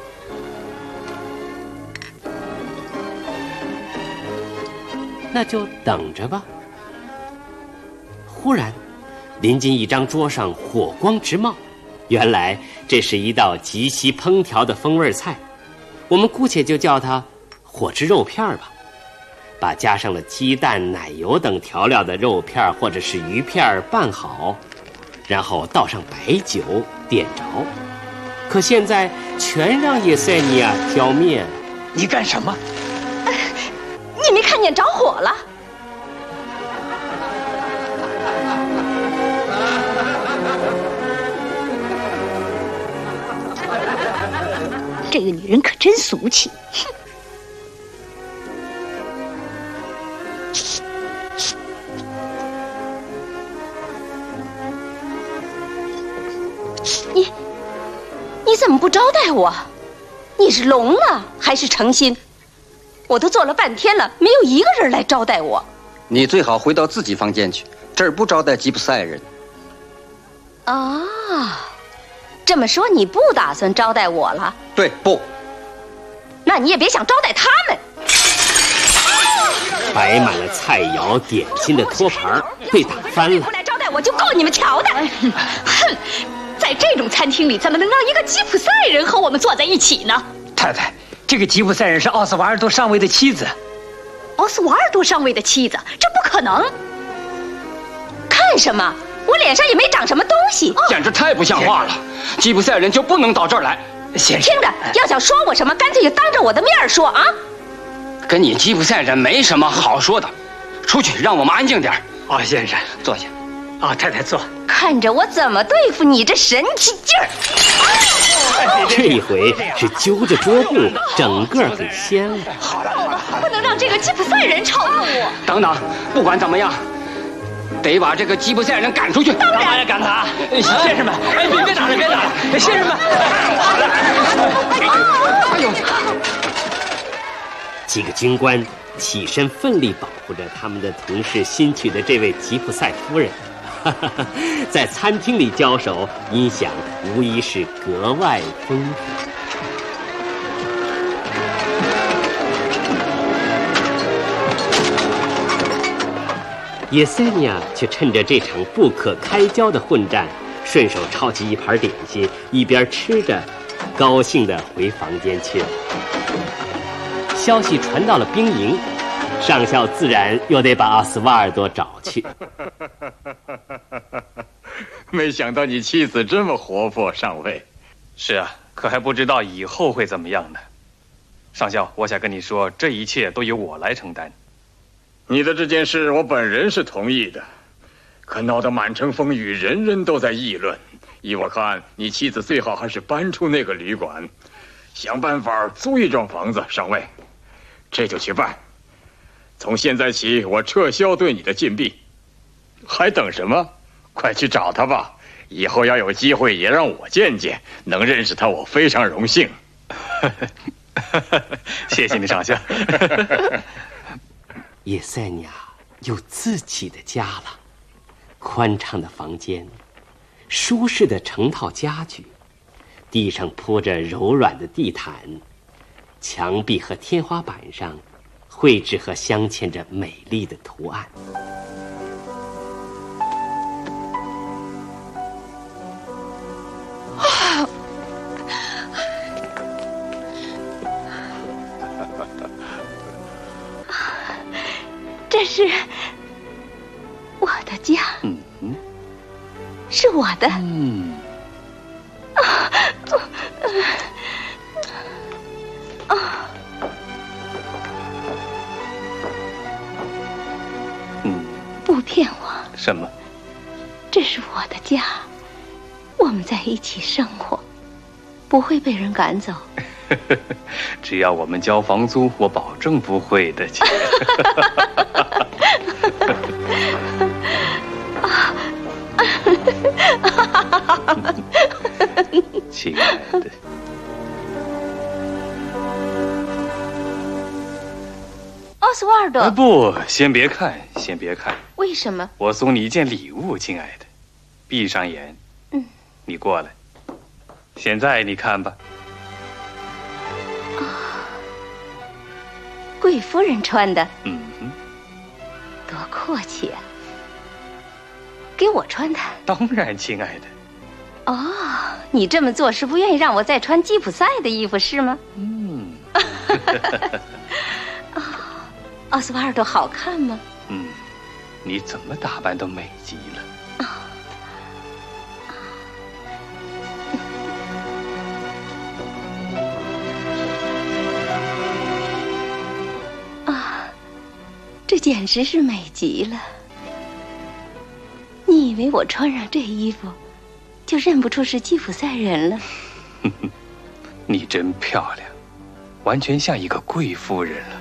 那就等着吧。忽然，临近一张桌上火光直冒，原来这是一道极西烹调的风味菜，我们姑且就叫它火炙肉片吧。把加上了鸡蛋、奶油等调料的肉片或者是鱼片拌好，然后倒上白酒点着。可现在全让叶塞尼亚挑面。 你干什么？ 你没看见着火了？ 这个女人可真俗气。 你怎么不招待我？你是聋了还是诚心？我都坐了半天了，没有一个人来招待我。 你最好回到自己房间去，这儿不招待吉普赛人。 啊，这么说你不打算招待我了？ 对，不。 那你也别想招待他们。 摆满了菜肴点心的托盘被打翻了。 不来招待我就够你们瞧的！ 哼，在这种餐厅里，怎么能让一个吉普赛人和我们坐在一起呢？ 太太，这个吉普赛人是奥斯瓦尔多上尉的妻子。 奥斯瓦尔多上尉的妻子，这不可能。 看什么？我脸上也没长什么东西。 简直太不像话了！吉普赛人就不能到这儿来。 先生， 听着，要想说我什么，干脆就当着我的面说啊！ 跟你吉普赛人没什么好说的，出去，让我们安静点。 啊，先生， 坐下。 啊，太太坐。 看着我怎么对付你这神气劲儿！ 这一回是揪着桌布，整个给掀了。 好了， 不能让这个吉普赛人吵怒我。 等等，不管怎么样，得把这个吉普赛人赶出去。 当然要赶他。先生们，哎，别打了，别打了，先生们。 哎呦！ 几个军官起身奋力保护着他们的同事新娶的这位吉普赛夫人。在餐厅里交手，音响无疑是格外丰富。叶塞尼亚却趁着这场不可开交的混战，顺手抄起一盘点心，一边吃着，高兴地回房间去了。消息传到了兵营，上校自然又得把奥斯瓦尔多找去。 没想到你妻子这么活泼，上尉。 是啊，可还不知道以后会怎么样呢。上校，我想跟你说，这一切都由我来承担。 你的这件事我本人是同意的，可闹得满城风雨，人人都在议论。依我看，你妻子最好还是搬出那个旅馆，想办法租一幢房子。上尉，这就去办。从现在起，我撤销对你的禁闭。还等什么？快去找他吧！以后要有机会也让我见见，能认识他，我非常荣幸。 谢谢你，上校。 叶塞尼亚有自己的家了，宽敞的房间，舒适的成套家具， 地上铺着柔软的地毯，墙壁和天花板上绘制和镶嵌着美丽的图案。 这是我的家，是我的。不骗我。 什么？ 这是我的家，我们在一起生活，不会被人赶走。 只要我们交房租，我保证不会的，亲。亲爱的。 奥斯瓦尔多， 不，先别看，先别看。 为什么？ 我送你一件礼物，亲爱的。闭上眼。你过来。现在你看吧。 贵夫人穿的。多阔气啊！给我穿的。 当然，亲爱的。 哦，你这么做是不愿意让我再穿吉普赛的衣服是吗？奥斯瓦尔多好看吗？ 你怎么打扮都美极了。 这简直是美极了。你以为我穿上这衣服就认不出是吉普赛人了？ 你真漂亮，完全像一个贵夫人了。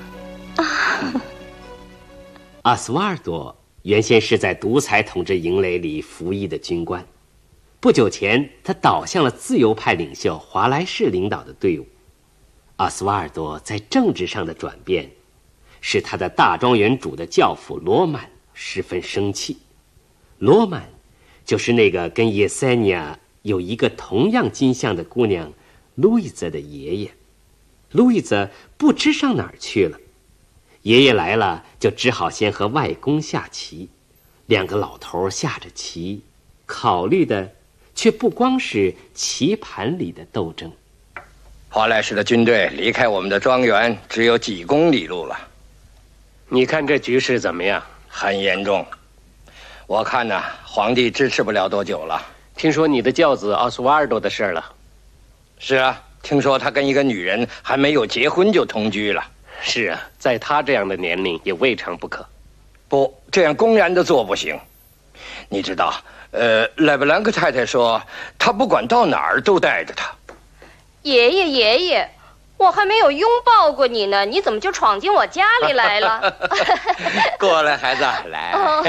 阿斯瓦尔多原先是在独裁统治营垒里服役的军官，不久前他倒向了自由派领袖华莱士领导的队伍。阿斯瓦尔多在政治上的转变使他的大庄园主的教父罗曼十分生气。罗曼就是那个跟叶塞尼亚有一个同样金像的姑娘路易泽的爷爷。路易泽不知上哪儿去了，爷爷来了就只好先和外公下棋。两个老头下着棋，考虑的却不光是棋盘里的斗争。 华莱士的军队离开我们的庄园只有几公里路了。 你看这局势怎么样？ 很严重。我看呢，皇帝支持不了多久了。 听说你的教子奥斯瓦尔多的事了？ 是啊，听说他跟一个女人还没有结婚就同居了。 是啊，在他这样的年龄也未尝不可。 不，这样公然的做不行。你知道，莱布兰克太太说，她不管到哪儿都带着他。 爷爷，我还没有拥抱过你呢，你怎么就闯进我家里来了？ 过来，孩子，来。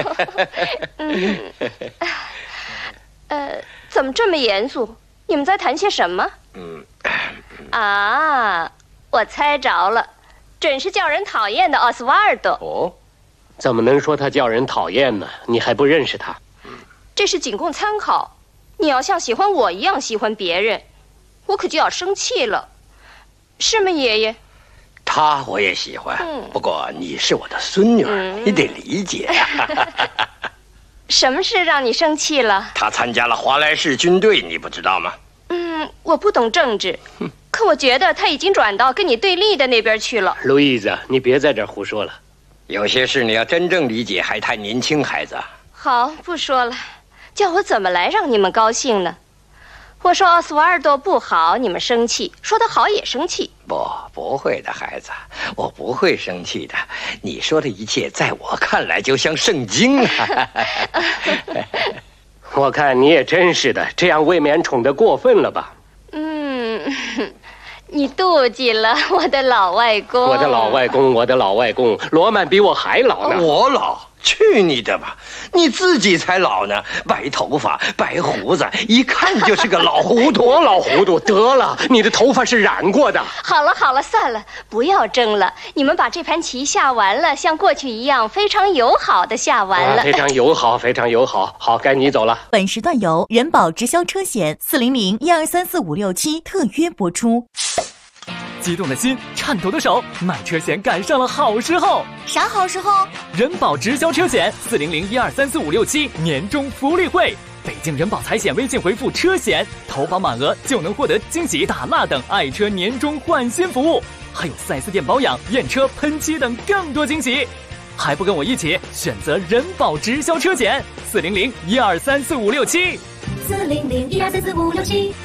怎么这么严肃？你们在谈些什么？我猜着了，真是叫人讨厌的奥斯瓦尔多。 哦，怎么能说他叫人讨厌呢？你还不认识他？ 这是仅供参考，你要像喜欢我一样喜欢别人，我可就要生气了，是吗，爷爷？ 他我也喜欢，不过你是我的孙女，你得理解呀。 什么事让你生气了？ 他参加了华莱士军队，你不知道吗？ 我不懂政治，可我觉得他已经转到跟你对立的那边去了。 路易子，你别在这儿胡说了。 有些事你要真正理解，还太年轻，孩子。 好，不说了，叫我怎么来让你们高兴呢？我说奥斯瓦尔多不好，你们生气；说他好也生气。 不会的，孩子，我不会生气的。你说的一切，在我看来就像圣经啊。 我看你也真是的，这样未免宠得过分了吧？ 你妒忌了我的老外公。 我的老外公，罗曼比我还老呢。 我老， 去你的吧！你自己才老呢，白头发、白胡子，一看就是个老糊涂。 老糊涂，得了，你的头发是染过的。 好了好了，算了，不要争了。你们把这盘棋下完了，像过去一样非常友好的下完了。 非常友好，非常友好。好，该你走了。 本时段由人保直销车险400-1234567特约播出。 激动的心，颤抖的手，买车险赶上了好时候。 啥好时候？ 人保直销车险400-1234567年终福利会，北京人保财险微信回复车险，投保满额就能获得惊喜、打蜡等爱车年终换新服务，还有4S店保养、验车、喷漆等更多惊喜。还不跟我一起选择人保直销车险400-1234567。 400-1234567。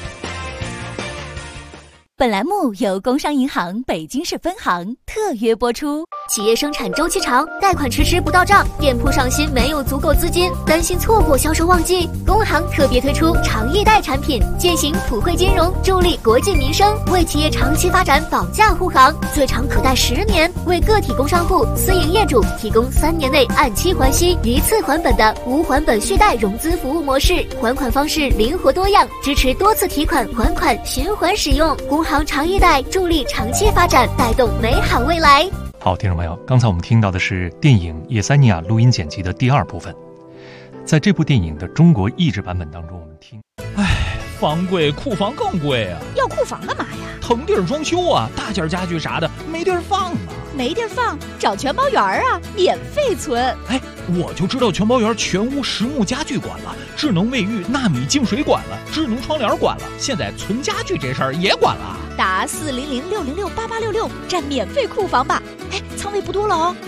本栏目由工商银行北京市分行特约播出。 企业生产周期长，贷款迟迟不到账，店铺上新没有足够资金，担心错过销售旺季。工行特别推出长易贷产品，践行普惠金融，助力国计民生，为企业长期发展保驾护航，最长可贷10年，为个体工商户、私营业主提供3年内按期还息、一次还本的无还本续贷融资服务模式，还款方式灵活多样，支持多次提款还款循环使用。工行长易贷助力长期发展，带动美好未来。 好，听众朋友，刚才我们听到的是电影《叶塞尼亚》录音剪辑的第2部分。在这部电影的中国译制版本当中，我们听， 房贵，库房更贵啊！ 要库房干嘛呀？ 腾地儿装修啊，大件家具啥的没地儿放啊。 没地儿放，找全包园啊，免费存。 我就知道全包园全屋实木家具管了，智能卫浴、纳米净水管了，智能窗帘管了，现在存家具这事儿也管了。 打400-606-8866占免费库房吧。仓位不多了哦。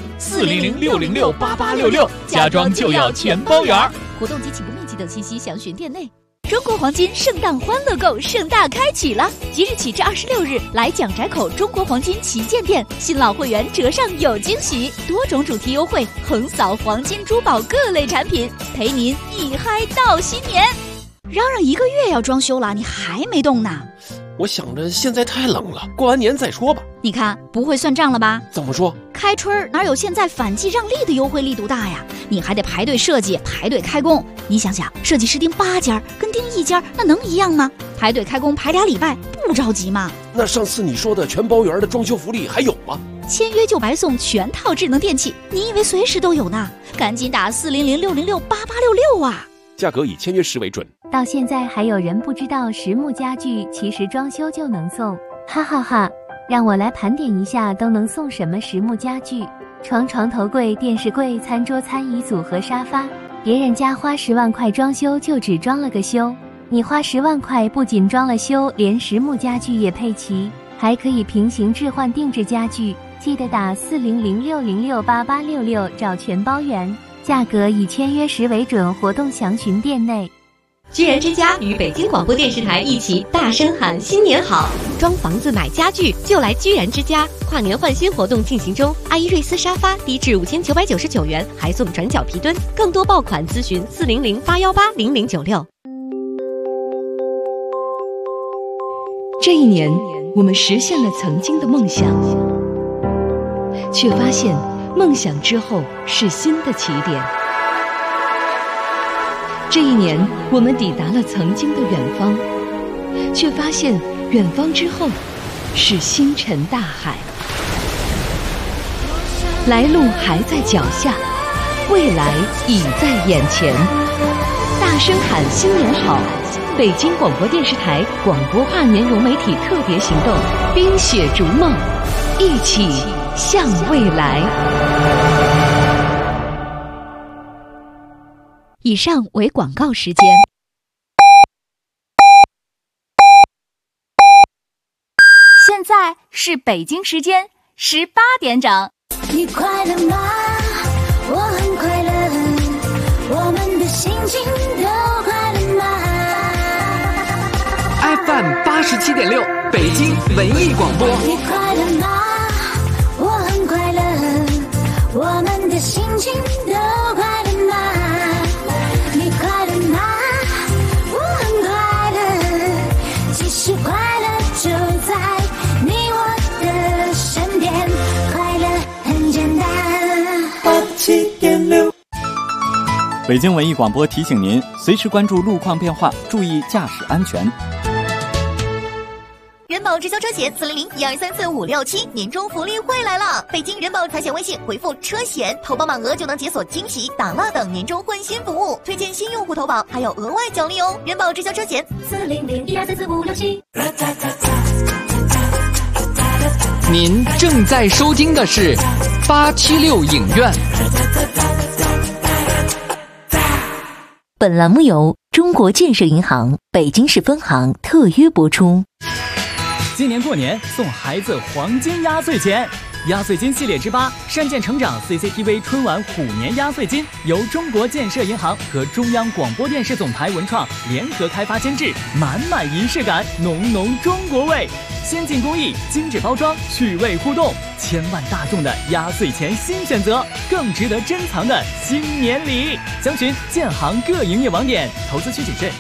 400-606-8866，家装就要全包园。 活动及起步面积等信息详询店内。中国黄金圣诞欢乐购盛大开启了，即日起至26日，来蒋宅口中国黄金旗舰店，新老会员折上有惊喜，多种主题优惠，横扫黄金珠宝各类产品，陪您一嗨到新年。嚷嚷1个月要装修了，你还没动呢？ 我想着现在太冷了，过完年再说吧。 你看不会算账了吧？ 怎么说？ 开春哪有现在反季让利的优惠力度大呀？你还得排队设计，排队开工。你想想，设计师盯8家跟盯1家，那能一样吗？排队开工排2礼拜，不着急吗？ 那上次你说的全包园的装修福利还有吗？ 签约就白送全套智能电器，你以为随时都有呢？赶紧打400-606-8866啊！ 价格以签约时为准。 到现在还有人不知道实木家具其实装修就能送，哈哈哈！让我来盘点一下都能送什么实木家具：床、头柜、电视柜、餐桌、餐椅组合、沙发。别人家花10万块装修就只装了个修，你花10万块不仅装了修，连实木家具也配齐，还可以平行置换定制家具。记得打400-606-8866找全包园，价格以签约时为准，活动详询店内。 居然之家与北京广播电视台一起大声喊新年好！装房子买家具就来居然之家，跨年换新活动进行中，阿依瑞斯沙发低至5999元，还送转角皮墩，更多爆款咨询400-818-0096。 这一年，我们实现了曾经的梦想，却发现梦想之后是新的起点。这一年，我们抵达了曾经的远方，却发现远方之后是星辰大海。来路还在脚下，未来已在眼前。大声喊新年好！北京广播电视台广播跨年融媒体特别行动，冰雪逐梦，一起向未来。 以上为广告时间。 现在是北京时间18点整。 你快乐吗？我很快乐，我们的心情都快乐吗 ？FM 87.6，北京文艺广播。 你快乐吗？我很快乐，我们的心情都快乐吗？你快乐吗？我很快乐，其实快乐就在你我的身边，快乐很简单。87.6 北京文艺广播提醒您，随时关注路况变化，注意驾驶安全。 人保直销车险400-1234-567年终福利会来了！北京人保财险微信回复车险，投保满额就能解锁惊喜、打蜡等年终换新服务，推荐新用户投保还有额外奖励哦！人保直销车险400-1234-567。 您正在收听的是876影院。 本栏目由中国建设银行北京市分行特约播出。 今年过年送孩子黄金压岁钱，压岁金系列之8善见成长 CCTV 春晚虎年压岁金由中国建设银行和中央广播电视总台文创联合开发监制，满满仪式感，浓浓中国味，先进工艺，精致包装，趣味互动，千万大众的压岁钱新选择，更值得珍藏的新年礼。详询建行各营业网点，投资需谨慎。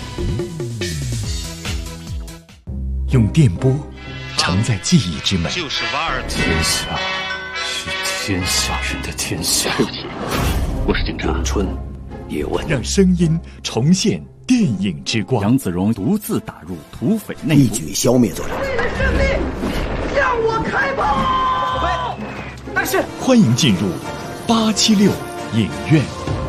用电波承载记忆之美， 就是瓦尔天下是天下人的天下。 我是警察咏春叶问， 让声音重现电影之光。 杨子荣独自打入土匪内部， 一举消灭作者。 你的胜利，向我开炮！但是， 欢迎进入876影院。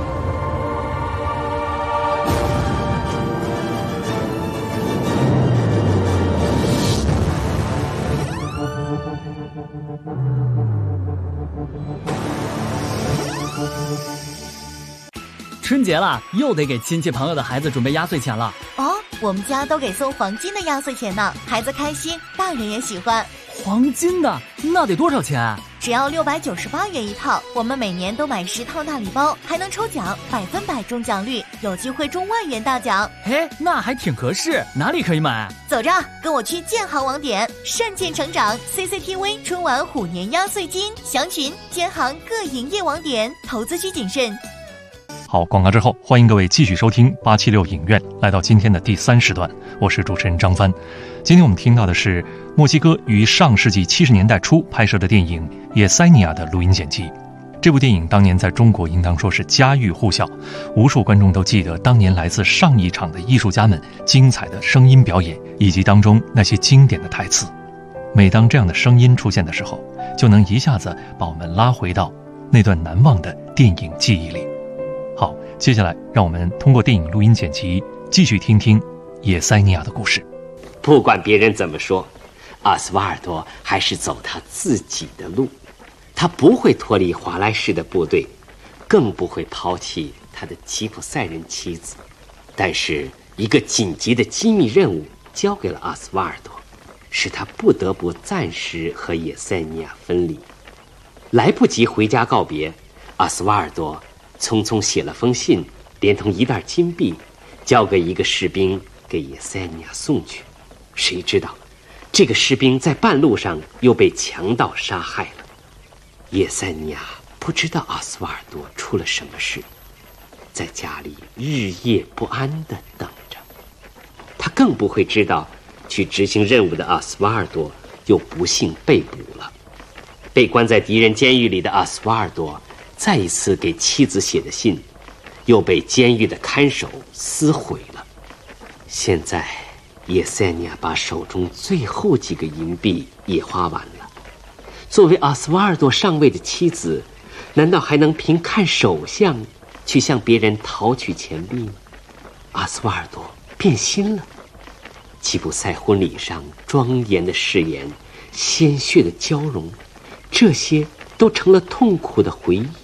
春节了，又得给亲戚朋友的孩子准备压岁钱了。 哦，我们家都给送黄金的压岁钱呢，孩子开心，大人也喜欢。 黄金的那得多少钱？ 只要698元一套，我们每年都买10套大礼包，还能抽奖，100%中奖率，有机会中万元大奖。 嘿，那还挺合适，哪里可以买？ 走着，跟我去建行网点，善见成长 CCTV 春晚虎年压岁金，详询建行各营业网点，投资需谨慎。 好，广告之后，欢迎各位继续收听876影院，来到今天的第3时段，我是主持人张帆。今天我们听到的是墨西哥于上世纪70年代初拍摄的电影《叶塞尼亚》的录音剪辑。这部电影当年在中国应当说是家喻户晓，无数观众都记得当年来自上亿场的艺术家们精彩的声音表演，以及当中那些经典的台词。每当这样的声音出现的时候，就能一下子把我们拉回到那段难忘的电影记忆里。好，接下来让我们通过电影录音剪辑继续听听叶塞尼亚的故事。 不管别人怎么说，阿斯瓦尔多还是走他自己的路，他不会脱离华莱士的部队，更不会抛弃他的吉普赛人妻子。但是一个紧急的机密任务交给了阿斯瓦尔多，使他不得不暂时和叶塞尼亚分离。来不及回家告别，阿斯瓦尔多匆匆写了封信，连同一袋金币，交给一个士兵给叶塞尼亚送去。谁知道，这个士兵在半路上又被强盗杀害了。叶塞尼亚不知道阿斯瓦尔多出了什么事，在家里日夜不安地等着。他更不会知道，去执行任务的阿斯瓦尔多又不幸被捕了。被关在敌人监狱里的阿斯瓦尔多再一次给妻子写的信，又被监狱的看守撕毁了。现在叶塞尼亚把手中最后几个银币也花完了。作为阿斯瓦尔多上尉的妻子，难道还能凭看手相去向别人讨取钱币吗？阿斯瓦尔多变心了。吉普赛婚礼上庄严的誓言，鲜血的交融，这些都成了痛苦的回忆。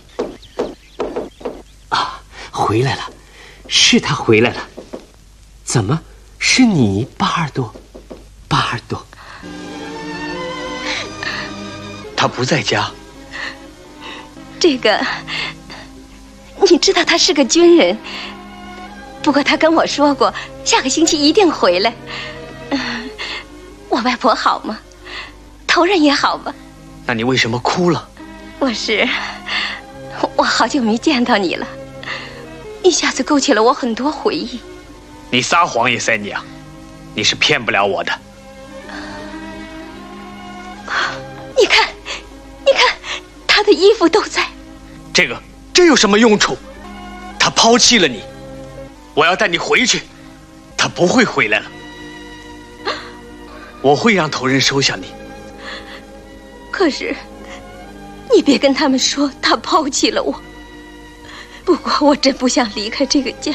回来了，是他回来了。怎么是你，巴尔多？巴尔多， 他不在家。 这个，你知道他是个军人，不过他跟我说过，下个星期一定回来。我外婆好吗？头人也好吧？ 那你为什么哭了？ 我好久没见到你了。一下子勾起了我很多回忆。 你撒谎，叶塞尼亚，你是骗不了我的。 你看，他的衣服都在。 这有什么用处？他抛弃了你。我要带你回去，他不会回来了。我会让头人收下你。 可是，你别跟他们说他抛弃了我。不过我真不想离开这个家。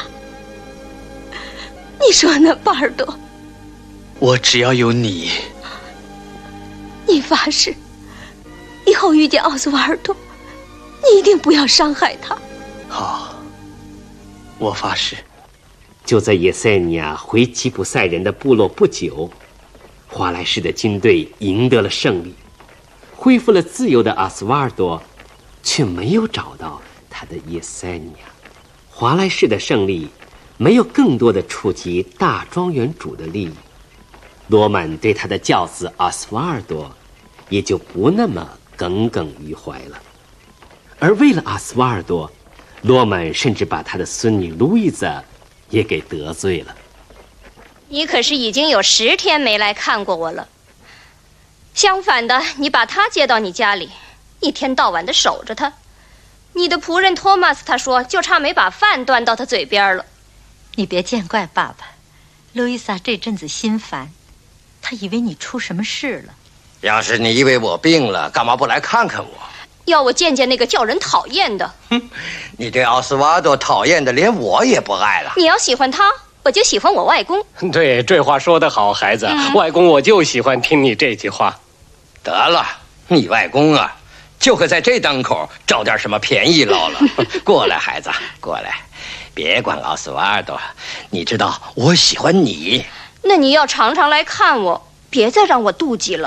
你说呢，巴尔多？ 我只要有你。 你发誓，以后遇见奥斯瓦尔多，你一定不要伤害他。 好，我发誓。 就在叶塞尼亚回吉普赛人的部落不久，华莱士的军队赢得了胜利，恢复了自由的阿斯瓦尔多却没有找到他的叶塞尼亚。华莱士的胜利没有更多的触及大庄园主的利益，罗曼对他的教子阿斯瓦尔多也就不那么耿耿于怀了。而为了阿斯瓦尔多，罗曼甚至把他的孙女路易斯也给得罪了。 你可是已经有10天没来看过我了。相反的，你把他接到你家里，一天到晚的守着他。你的仆人托马斯他说，就差没把饭端到他嘴边了。 你别见怪爸爸，路易莎这阵子心烦，她以为你出什么事了。 要是你以为我病了，干嘛不来看看我？ 要我见见那个叫人讨厌的。 你对奥斯瓦多讨厌的连我也不爱了。 你要喜欢他，我就喜欢我外公。 对，这话说得好，孩子。外公，我就喜欢听你这句话。 得了，你外公啊，就会在这当口找点什么便宜捞了。过来，孩子，过来，别管奥斯瓦尔多，你知道我喜欢你。 那你要常常来看我，别再让我妒忌了。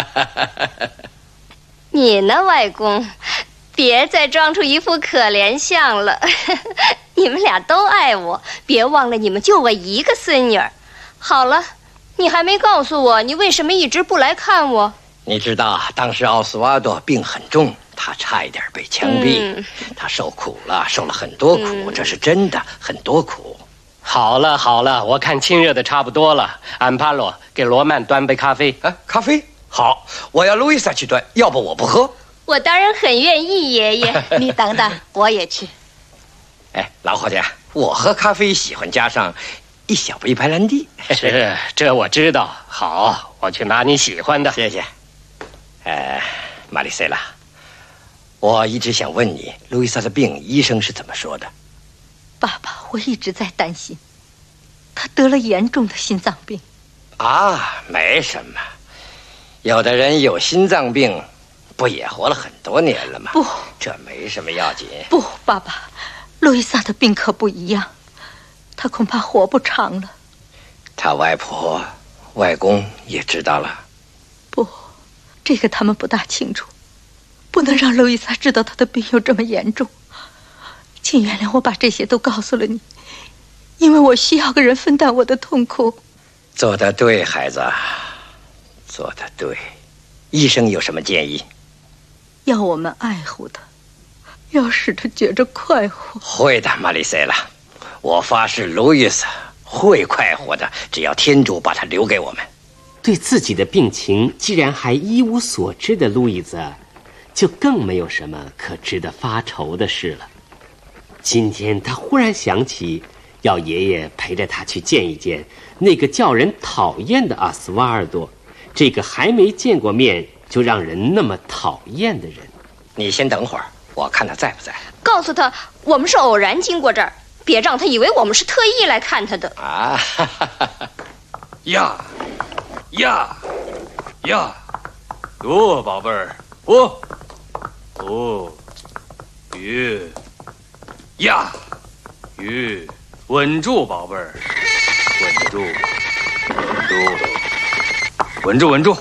你呢，外公，别再装出一副可怜相了。你们俩都爱我，别忘了你们就我一个孙女儿。好了，你还没告诉我你为什么一直不来看我。 你知道当时奥斯瓦多病很重，他差一点被枪毙，他受苦了，受了很多苦，这是真的，很多苦。 好了好了，我看亲热的差不多了。安帕罗，给罗曼端杯咖啡。 咖啡好，我要路易莎去端，要不我不喝。 我当然很愿意，爷爷。 你等等，我也去。 哎，老伙计，我喝咖啡喜欢加上一小杯白兰地。 是，这我知道。好，我去拿你喜欢的。 谢谢。玛丽塞拉，我一直想问你，路易莎的病，医生是怎么说的？ 爸爸，我一直在担心，他得了严重的心脏病。 啊，没什么，有的人有心脏病，不也活了很多年了吗？ 不， 这没什么要紧。 不，爸爸，路易莎的病可不一样，她恐怕活不长了。 他外婆、外公也知道了？ 不，这个他们不大清楚，不能让路易莎知道她的病有这么严重。请原谅我把这些都告诉了你，因为我需要个人分担我的痛苦。 做得对，孩子，做得对。医生有什么建议？ 要我们爱护他，要使他觉着快活。 会的，玛丽塞拉，我发誓路易斯会快活的，只要天主把他留给我们。 对自己的病情既然还一无所知的路易斯，就更没有什么可值得发愁的事了。今天他忽然想起要爷爷陪着他去见一见那个叫人讨厌的阿斯瓦尔多，这个还没见过面就让人那么讨厌的人。 你先等会儿，我看他在不在。 告诉他我们是偶然经过这儿，别让他以为我们是特意来看他的。 啊， 呀呀呀！哦，宝贝儿，哦哦，鱼呀鱼，稳住，宝贝儿，稳住，稳住，稳住，稳住。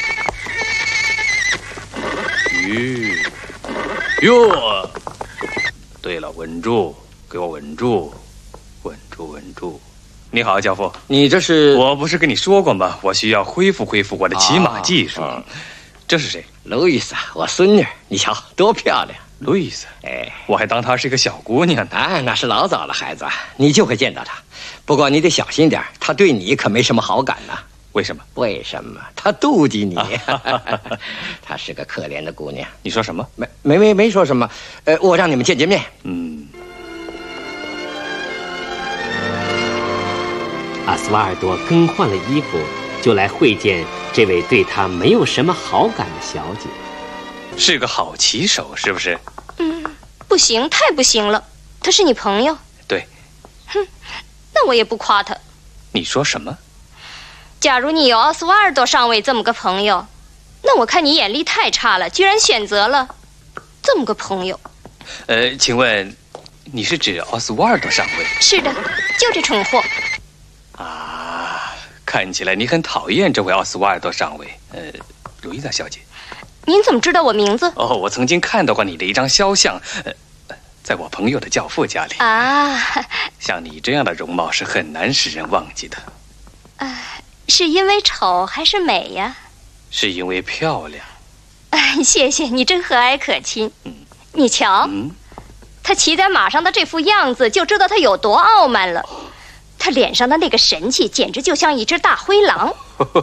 鱼哟，对了，稳住，给我稳住，稳住，稳住。你好，教父。 你这是？ 我不是跟你说过吗？我需要恢复我的骑马技术。这是谁？ 路易莎，我孙女。你瞧，多漂亮！ 路易莎， 哎， 我还当她是个小姑娘呢。 哎，那是老早了，孩子，你就会见到她。不过你得小心点，她对你可没什么好感呢。 为什么？ 为什么？她妒忌你。她是个可怜的姑娘。 你说什么？ 没说什么。我让你们见面。 阿斯瓦尔多更换了衣服，就来会见这位对他没有什么好感的小姐。 是个好骑手，是不是？ 不行，太不行了。他是你朋友？ 对。 哼，那我也不夸他。 你说什么？ 假如你有奥斯瓦尔多上尉这么个朋友，那我看你眼力太差了，居然选择了这么个朋友。 请问你是指奥斯瓦尔多上尉？ 是的，就这蠢货。 看起来你很讨厌这位奥斯瓦尔多上尉。卢伊达小姐， 您怎么知道我名字？ 我曾经看到过你的一张肖像，在我朋友的教父家里。像你这样的容貌是很难使人忘记的。 是因为丑还是美呀？ 是因为漂亮。 谢谢你，真和蔼可亲。你瞧，他骑在马上的这副样子，就知道他有多傲慢了。他脸上的那个神气，简直就像一只大灰狼。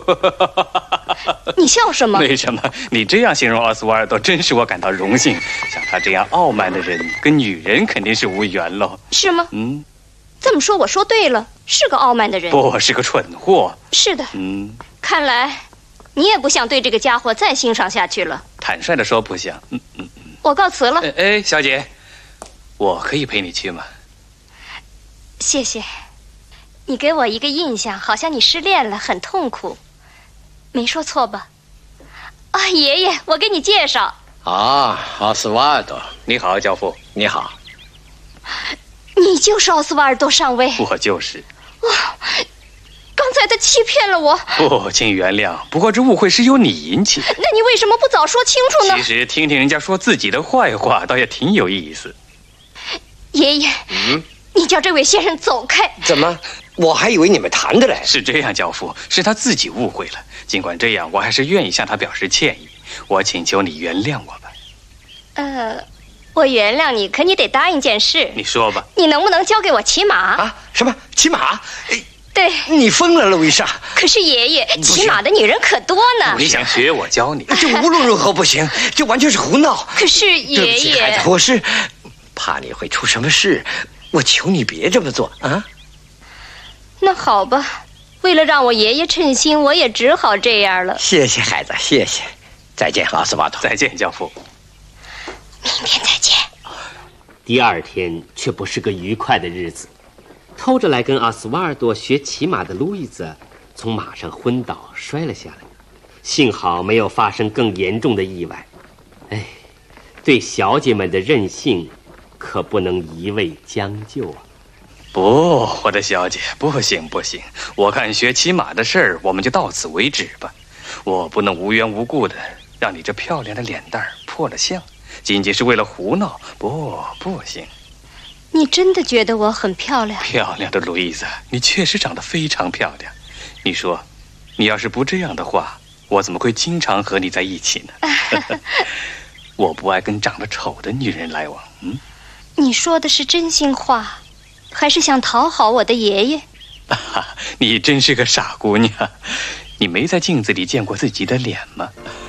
你笑什么？ 为什么？你这样形容奥斯瓦尔多，真是我感到荣幸。像他这样傲慢的人，跟女人肯定是无缘喽。 是吗？这么说，我说对了，是个傲慢的人。 不，是个蠢货。 是的。看来你也不想对这个家伙再欣赏下去了。 坦率地说，不想。 我告辞了。 小姐，我可以陪你去吗？ 谢谢。你给我一个印象，好像你失恋了，很痛苦，没说错吧？爷爷，我给你介绍。 奥斯瓦尔多， 你好，教父。 你好。 你就是奥斯瓦尔多上尉？ 我就是。 刚才他欺骗了我。 不，请原谅，不过这误会是由你引起的。 那你为什么不早说清楚呢？ 其实听听人家说自己的坏话，倒也挺有意思。 爷爷，你叫这位先生走开。 怎么？我还以为你们谈的嘞。 是这样，教父，是他自己误会了。尽管这样，我还是愿意向他表示歉意。我请求你原谅我吧。 我原谅你，可你得答应件事。 你说吧。 你能不能教给我骑马？ 什么？骑马？ 对。 你疯了，路易莎。 可是爷爷，骑马的女人可多呢。 你想学我教你？ 这无论如何不行，这完全是胡闹。 可是爷爷， 对不起孩子，我是怕你会出什么事，我求你别这么做啊。 那好吧，为了让我爷爷称心，我也只好这样了。 谢谢孩子，谢谢。再见，奥斯瓦多。 再见，教父。 明天再见。 第二天却不是个愉快的日子。偷着来跟阿斯瓦尔多学骑马的路易斯从马上昏倒摔了下来，幸好没有发生更严重的意外。对小姐们的任性可不能一味将就啊。 不，我的小姐，不行不行，我看学骑马的事儿我们就到此为止吧。我不能无缘无故的让你这漂亮的脸蛋破了相，仅仅是为了胡闹，不行。 你真的觉得我很漂亮？ 漂亮的路易斯，你确实长得非常漂亮。你说，你要是不这样的话，我怎么会经常和你在一起呢？我不爱跟长得丑的女人来往。 你说的是真心话，还是想讨好我的爷爷？ 你真是个傻姑娘，你没在镜子里见过自己的脸吗？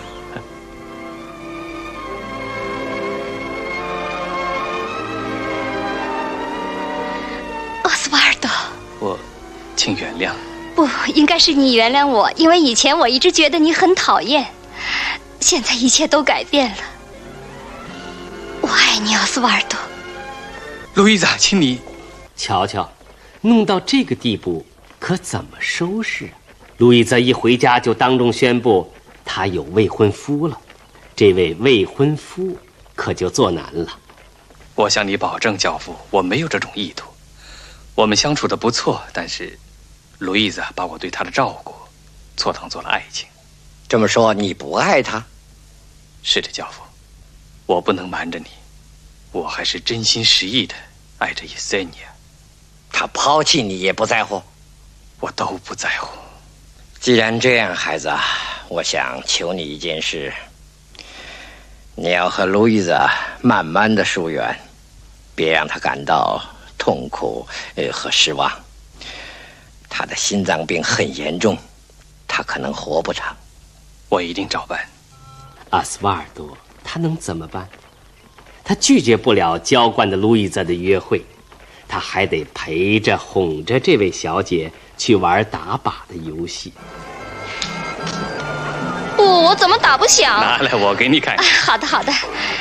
奥斯瓦尔多， 我请原谅。 不，应该是你原谅我，因为以前我一直觉得你很讨厌，现在一切都改变了。我爱你，奥斯瓦尔多。 路易莎，请你瞧瞧，弄到这个地步，可怎么收拾啊？路易莎一回家就当众宣布她有未婚夫了，这位未婚夫可就做难了。 我向你保证，教父，我没有这种意图。我们相处的不错，但是路易莎把我对她的照顾错当做了爱情。 这么说，你不爱她？ 是的，教父，我不能瞒着你，我还是真心实意的爱着伊塞尼亚。 她抛弃你也不在乎？ 我都不在乎。 既然这样，孩子，我想求你一件事，你要和路易莎慢慢的疏远，别让她感到痛苦和失望。她的心脏病很严重，她可能活不长。 我一定照办。 阿斯瓦尔多他能怎么办？他拒绝不了娇惯的路易莎的约会， 他还得陪着哄着这位小姐去玩打靶的游戏。 不，我怎么打不响？ 拿来，我给你看看。 好的，好的。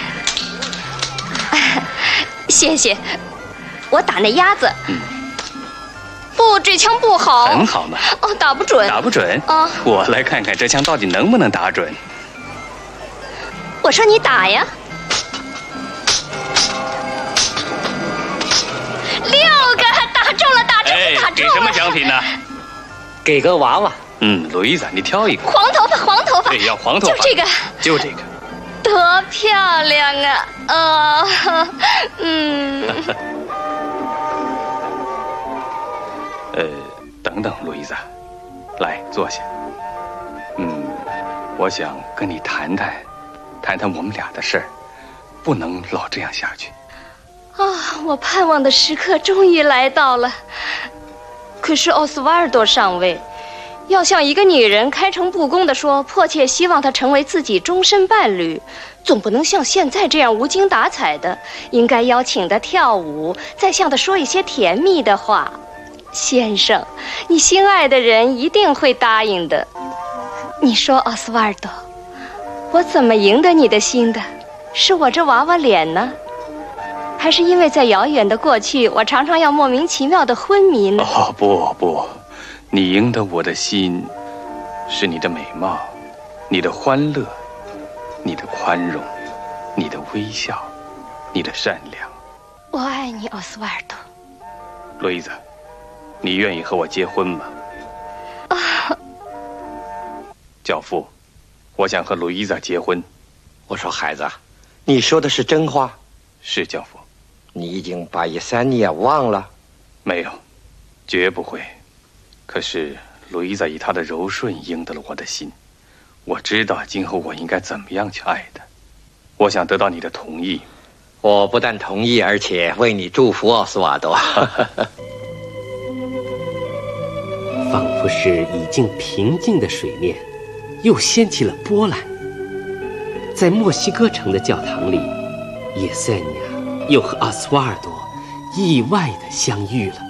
谢谢。我打那鸭子。不，这枪不好。 很好嘛。 哦，打不准。 打不准？ 啊， 我来看看这枪到底能不能打准。 我说你打呀。6个，打中了，打中了，打中了。 给什么奖品呢？ 给个娃娃。 路易莎，你挑一个。 黄头发，黄头发。 对，要黄头发。 就这个。 就这个。 多漂亮啊！ 等等，路易莎，来坐下。我想跟你谈谈我们俩的事儿，不能老这样下去。 我盼望的时刻终于来到了。可是奥斯瓦尔多上尉要向一个女人开诚布公地说，迫切希望她成为自己终身伴侣，总不能像现在这样无精打采的，应该邀请她跳舞，再向她说一些甜蜜的话。先生，你心爱的人一定会答应的。你说，奥斯瓦尔多，我怎么赢得你的心的？是我这娃娃脸呢？还是因为在遥远的过去，我常常要莫名其妙的昏迷呢？ 不，你赢得我的心，是你的美貌，你的欢乐，你的宽容，你的微笑，你的善良。 我爱你，奥斯瓦尔多。 路易莎，你愿意和我结婚吗？教父，我想和路易莎结婚。 我说孩子，你说的是真话？ 是，教父。 你已经把叶珊妮亚忘了？ 没有，绝不会。可是路易莎以她的柔顺赢得了我的心，我知道今后我应该怎么样去爱她。我想得到你的同意。 我不但同意，而且为你祝福，奥斯瓦多。 仿佛是已经平静的水面，又掀起了波澜。在墨西哥城的教堂里，叶塞尼亚又和奥斯瓦尔多意外地相遇了。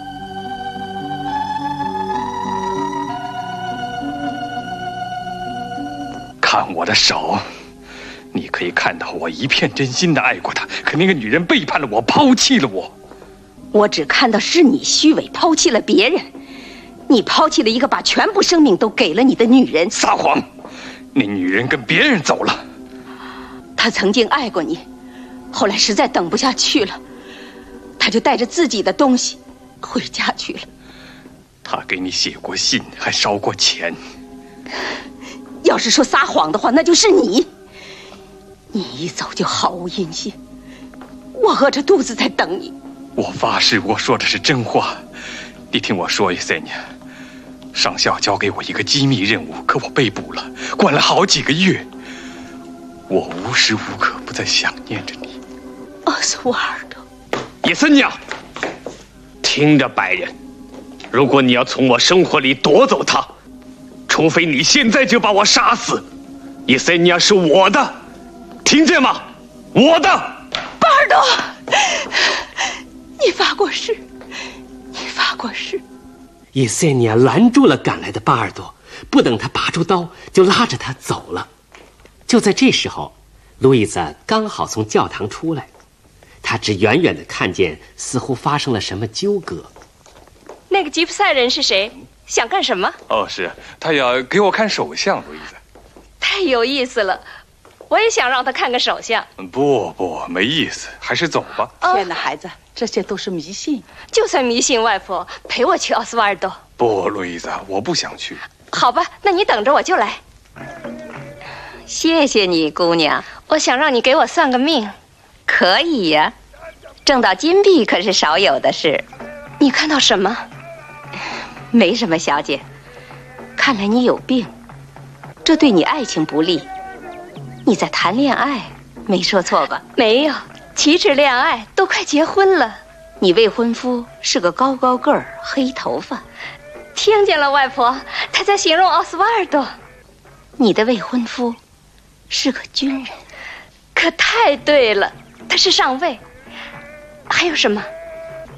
看我的手，你可以看到我一片真心地爱过她，可那个女人背叛了我，抛弃了我。 我只看到是你虚伪抛弃了别人，你抛弃了一个把全部生命都给了你的女人。 撒谎！那女人跟别人走了。 她曾经爱过你，后来实在等不下去了，她就带着自己的东西回家去了。 她给你写过信，还烧过钱。 要是说撒谎的话，那就是你。你一走就毫无音信，我饿着肚子在等你。 我发誓，我说的是真话。你听我说，叶塞尼亚，上校交给我一个机密任务，可我被捕了，关了好几个月。我无时无刻不在想念着你， 奥斯瓦尔多。 叶森尼亚，听着，白人，如果你要从我生活里夺走他，除非你现在就把我杀死。叶森尼亚是我的，听见吗？我的。 巴尔多，你发过誓，你发过誓。 叶塞尼亚拦住了赶来的巴尔多，不等他拔出刀，就拉着他走了。就在这时候，路易莎刚好从教堂出来，她只远远地看见似乎发生了什么纠葛。 那个吉普赛人是谁？想干什么？ 是他要给我看手相，路易莎。 太有意思了，我也想让他看个手相。 不，没意思，还是走吧。 天哪，孩子，这些都是迷信。 就算迷信，外婆陪我去奥斯瓦尔多。 不，路易莎，我不想去。 好吧，那你等着，我就来。 谢谢你，姑娘。 我想让你给我算个命。 可以呀，挣到金币可是少有的事。 你看到什么？ 没什么，小姐。看来你有病，这对你爱情不利。你在谈恋爱，没说错吧？ 没有，岂止恋爱，都快结婚了。 你未婚夫是个高高个儿，黑头发。 听见了，外婆，他在形容奥斯瓦尔多。 你的未婚夫是个军人。 可太对了，他是上尉。还有什么？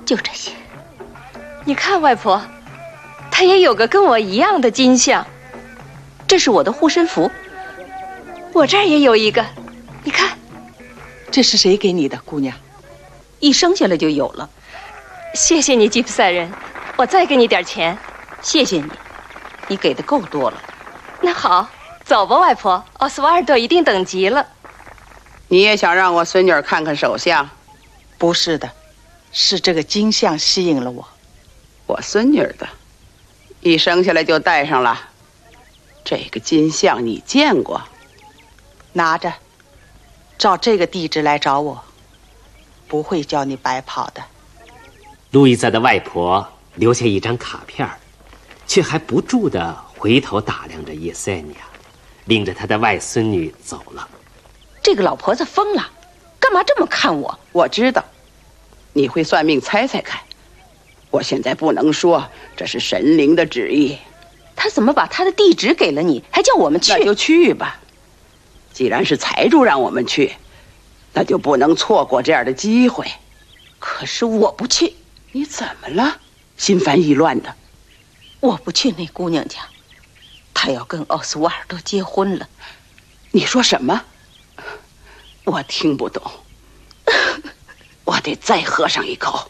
就这些。 你看，外婆，她也有个跟我一样的金像。 这是我的护身符， 我这儿也有一个，你看。 这是谁给你的，姑娘？ 一生下来就有了。 谢谢你，吉普赛人，我再给你点钱。 谢谢你，你给的够多了。 那好，走吧，外婆，奥斯瓦尔多一定等急了。 你也想让我孙女儿看看手相？ 不是的，是这个金像吸引了我。 我孙女儿的，一生下来就戴上了。这个金像你见过？ 拿着，照这个地址来找我，不会叫你白跑的。 路易莎的外婆留下一张卡片，却还不住地回头打量着叶塞尼亚，领着她的外孙女走了。 这个老婆子疯了，干嘛这么看我？ 我知道，你会算命，猜猜看。我现在不能说，这是神灵的旨意。 他怎么把他的地址给了你，还叫我们去？ 那就去吧。既然是财主让我们去，那就不能错过这样的机会。 可是我不去。 你怎么了？心烦意乱的。 我不去那姑娘家，她要跟奥斯瓦尔多结婚了。 你说什么？我听不懂。我得再喝上一口。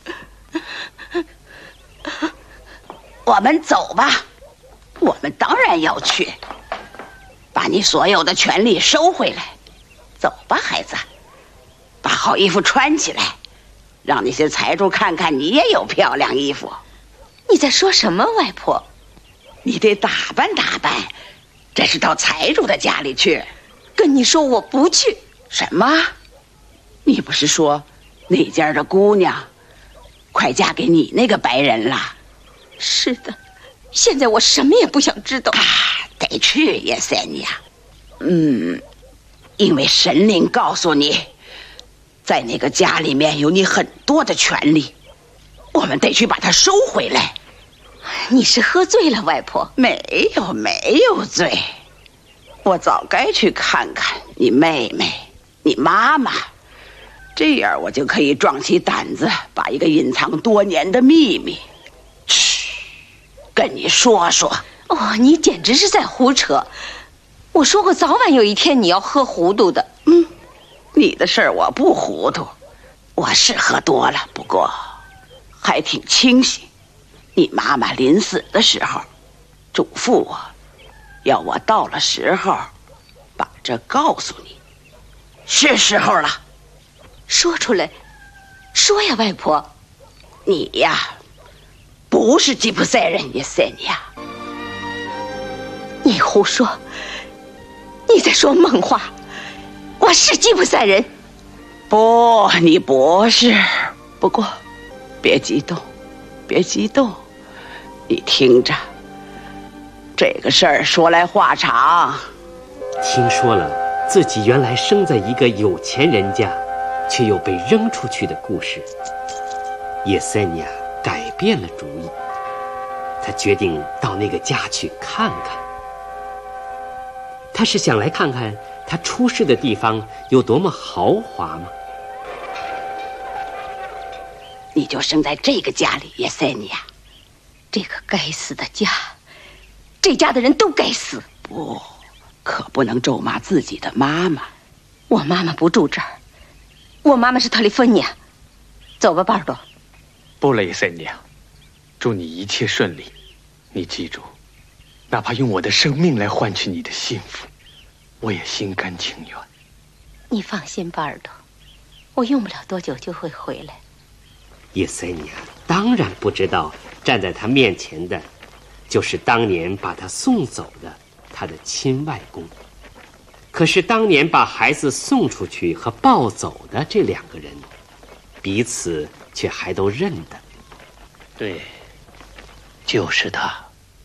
我们走吧。我们当然要去。把你所有的权利收回来。走吧，孩子，把好衣服穿起来，让那些财主看看你也有漂亮衣服。 你在说什么，外婆？ 你得打扮打扮，这是到财主的家里去。 跟你说我不去。 什么？你不是说那家的姑娘快嫁给你那个白人了？ 是的，现在我什么也不想知道。 得去，叶塞尼亚。因为神灵告诉你，在那个家里面有你很多的权利，我们得去把它收回来。 你是喝醉了，外婆？ 没有醉，我早该去看看你妹妹，你妈妈，这样我就可以壮起胆子，把一个隐藏多年的秘密，跟你说说。 哦，你简直是在胡扯！我说过，早晚有一天你要喝糊涂的。 你的事儿我不糊涂，我是喝多了，不过还挺清醒。你妈妈临死的时候嘱咐我，要我到了时候把这告诉你，是时候了。 说出来，说呀，外婆。 你呀，不是吉普赛人，叶塞尼亚。 你胡说！你在说梦话！我是吉普赛人。 不，你不是。不过，别激动，别激动。你听着，这个事儿说来话长。 听说了自己原来生在一个有钱人家，却又被扔出去的故事，叶塞尼亚改变了主意。他决定到那个家去看看。他是想来看看他出世的地方有多么豪华吗？ 你就生在这个家里，叶塞尼亚。 这个该死的家，这家的人都该死。 不，可不能咒骂自己的妈妈。 我妈妈不住这儿，我妈妈是特里芬尼亚。走吧，巴尔多。 不了，叶塞尼亚，祝你一切顺利。你记住，哪怕用我的生命来换取你的幸福，我也心甘情愿。 你放心，巴尔多，我用不了多久就会回来。 叶塞尼亚当然不知道，站在他面前的，就是当年把他送走的他的亲外公。可是当年把孩子送出去和抱走的这两个人，彼此却还都认得。 对，就是他。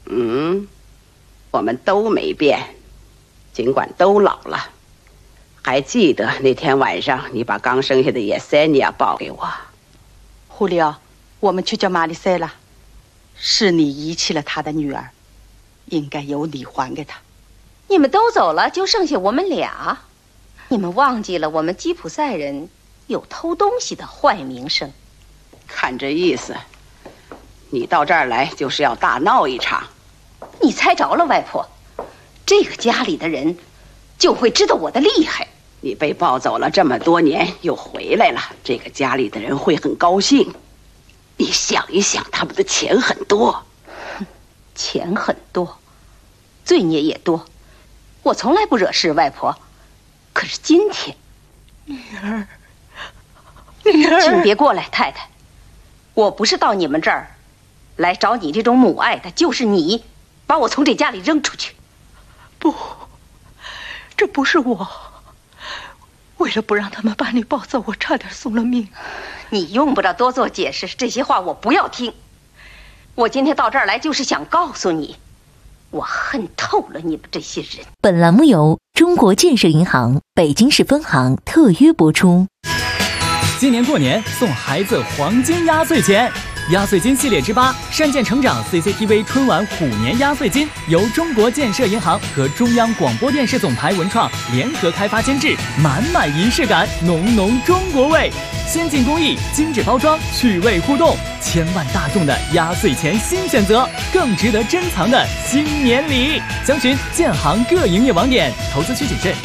我们都没变，尽管都老了。还记得那天晚上你把刚生下的叶塞尼亚抱给我？ 胡里奥，我们去叫玛丽塞了。是你遗弃了他的女儿，应该由你还给他。 你们都走了，就剩下我们俩。你们忘记了我们吉普赛人有偷东西的坏名声。 看这意思，你到这儿来就是要大闹一场。 你猜着了，外婆，这个家里的人就会知道我的厉害。 你被抱走了这么多年，又回来了，这个家里的人会很高兴。你想一想，他们的钱很多， 钱很多，罪孽也多。我从来不惹事，外婆。可是今天， 女儿， 请别过来，太太。我不是到你们这儿来找你这种母爱的，就是你把我从这家里扔出去。 不，这不是我。为了不让他们把你抱走，我差点送了命。 你用不着多做解释，这些话我不要听。我今天到这儿来就是想告诉你，我恨透了你们这些人。 本栏目由中国建设银行北京市分行特约播出。 今年过年送孩子黄金压岁钱，压岁金系列之8善见成长 CCTV 春晚虎年压岁金由中国建设银行和中央广播电视总台文创联合开发监制，满满仪式感，浓浓中国味，先进工艺，精致包装，趣味互动，千万大众的压岁钱新选择，更值得珍藏的新年礼。详询建行各营业网点，投资需谨慎。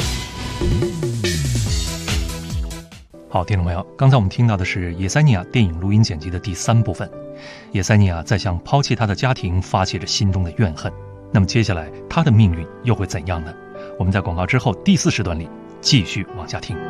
好，听众朋友，刚才我们听到的是叶塞尼亚电影录音剪辑的第3部分。叶塞尼亚在向抛弃他的家庭发泄着心中的怨恨，那么接下来他的命运又会怎样呢？我们在广告之后第4时段里继续往下听。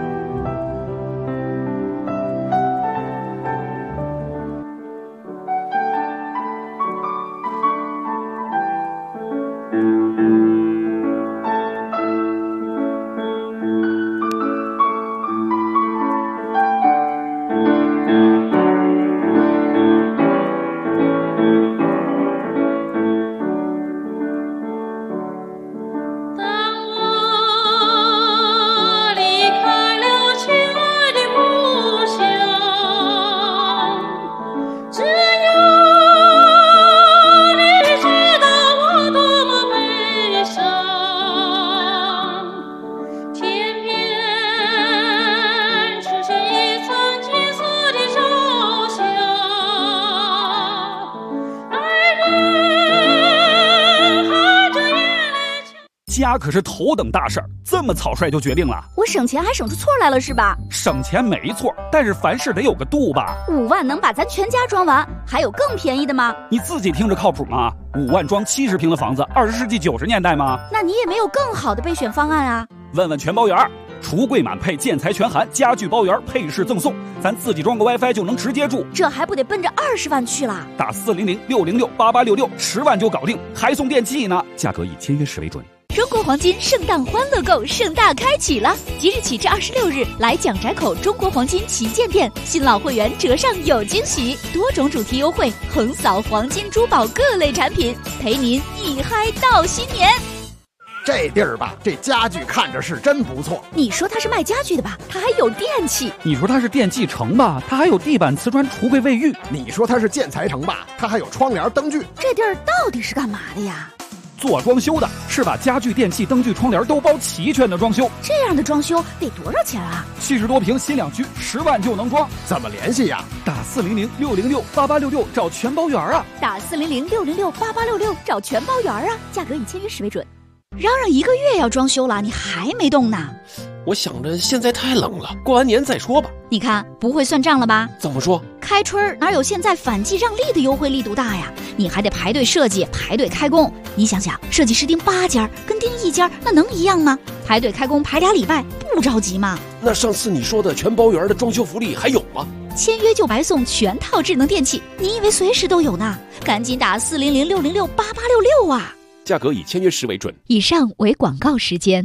家可是头等大事儿，这么草率就决定了？ 我省钱还省出错来了是吧？ 省钱没错，但是凡事得有个度吧。 5万能把咱全家装完，还有更便宜的吗？ 你自己听着靠谱吗？5万装70平的房子，20世纪90年代吗？ 那你也没有更好的备选方案啊？ 问问全包圆，橱柜满配，建材全含，家具包圆，配饰赠送，咱自己装个 WiFi 就能直接住。 这还不得奔着20万去了？ 打400-606-8866，10万就搞定，还送电器呢。价格以签约时为准。 中国黄金圣诞欢乐购盛大开启了，即日起至26日，来蒋宅口中国黄金旗舰店，新老会员折上有惊喜，多种主题优惠，横扫黄金珠宝各类产品，陪您一嗨到新年。 这地儿吧，这家具看着是真不错。 你说它是卖家具的吧？它还有电器。 你说它是电器城吧？它还有地板、瓷砖、橱柜、卫浴。 你说它是建材城吧？它还有窗帘、灯具。 这地儿到底是干嘛的呀？ 做装修的，是把家具、电器、灯具、窗帘都包齐全的装修。 这样的装修得多少钱啊 ？70多平新两居，10万就能装。 怎么联系呀？ 打400-606-8866找全包圆啊！ 打400-606-8866找全包圆啊！价格以签约时为准。嚷嚷1个月要装修了，你还没动呢？ 我想着现在太冷了，过完年再说吧。 你看不会算账了吧？ 怎么说？ 开春哪有现在反季让利的优惠力度大呀？你还得排队设计，排队开工。你想想，设计师订8家跟订1家那能一样吗？排队开工排2礼拜，不着急吗？ 那上次你说的全包圆的装修福利还有吗？ 签约就白送全套智能电器，你以为随时都有呢？赶紧打400-606-8866啊！ 价格以签约时为准。 以上为广告时间。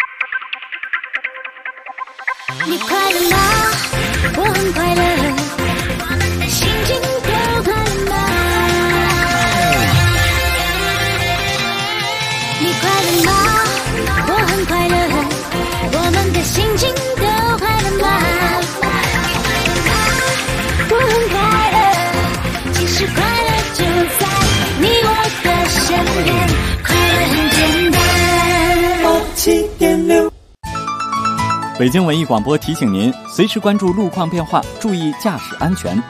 你快乐吗？我很快乐，我们的心情都快乐吗？你快乐吗？我很快乐，我们的心情都快乐吗？我很快乐，其实快乐就在你我的身边，快乐很简单。87.6 北京文艺广播提醒您，随时关注路况变化，注意驾驶安全。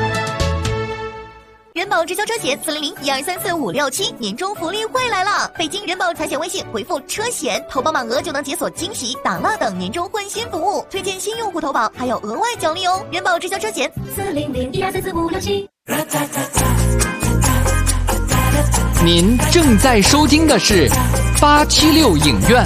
人保直销车险400-1234-567年终福利会来了！北京人保财险微信回复车险，投保满额就能解锁惊喜、打蜡等年终换新服务，推荐新用户投保还有额外奖励哦！人保直销车险400-1234-567。 您正在收听的是876影院。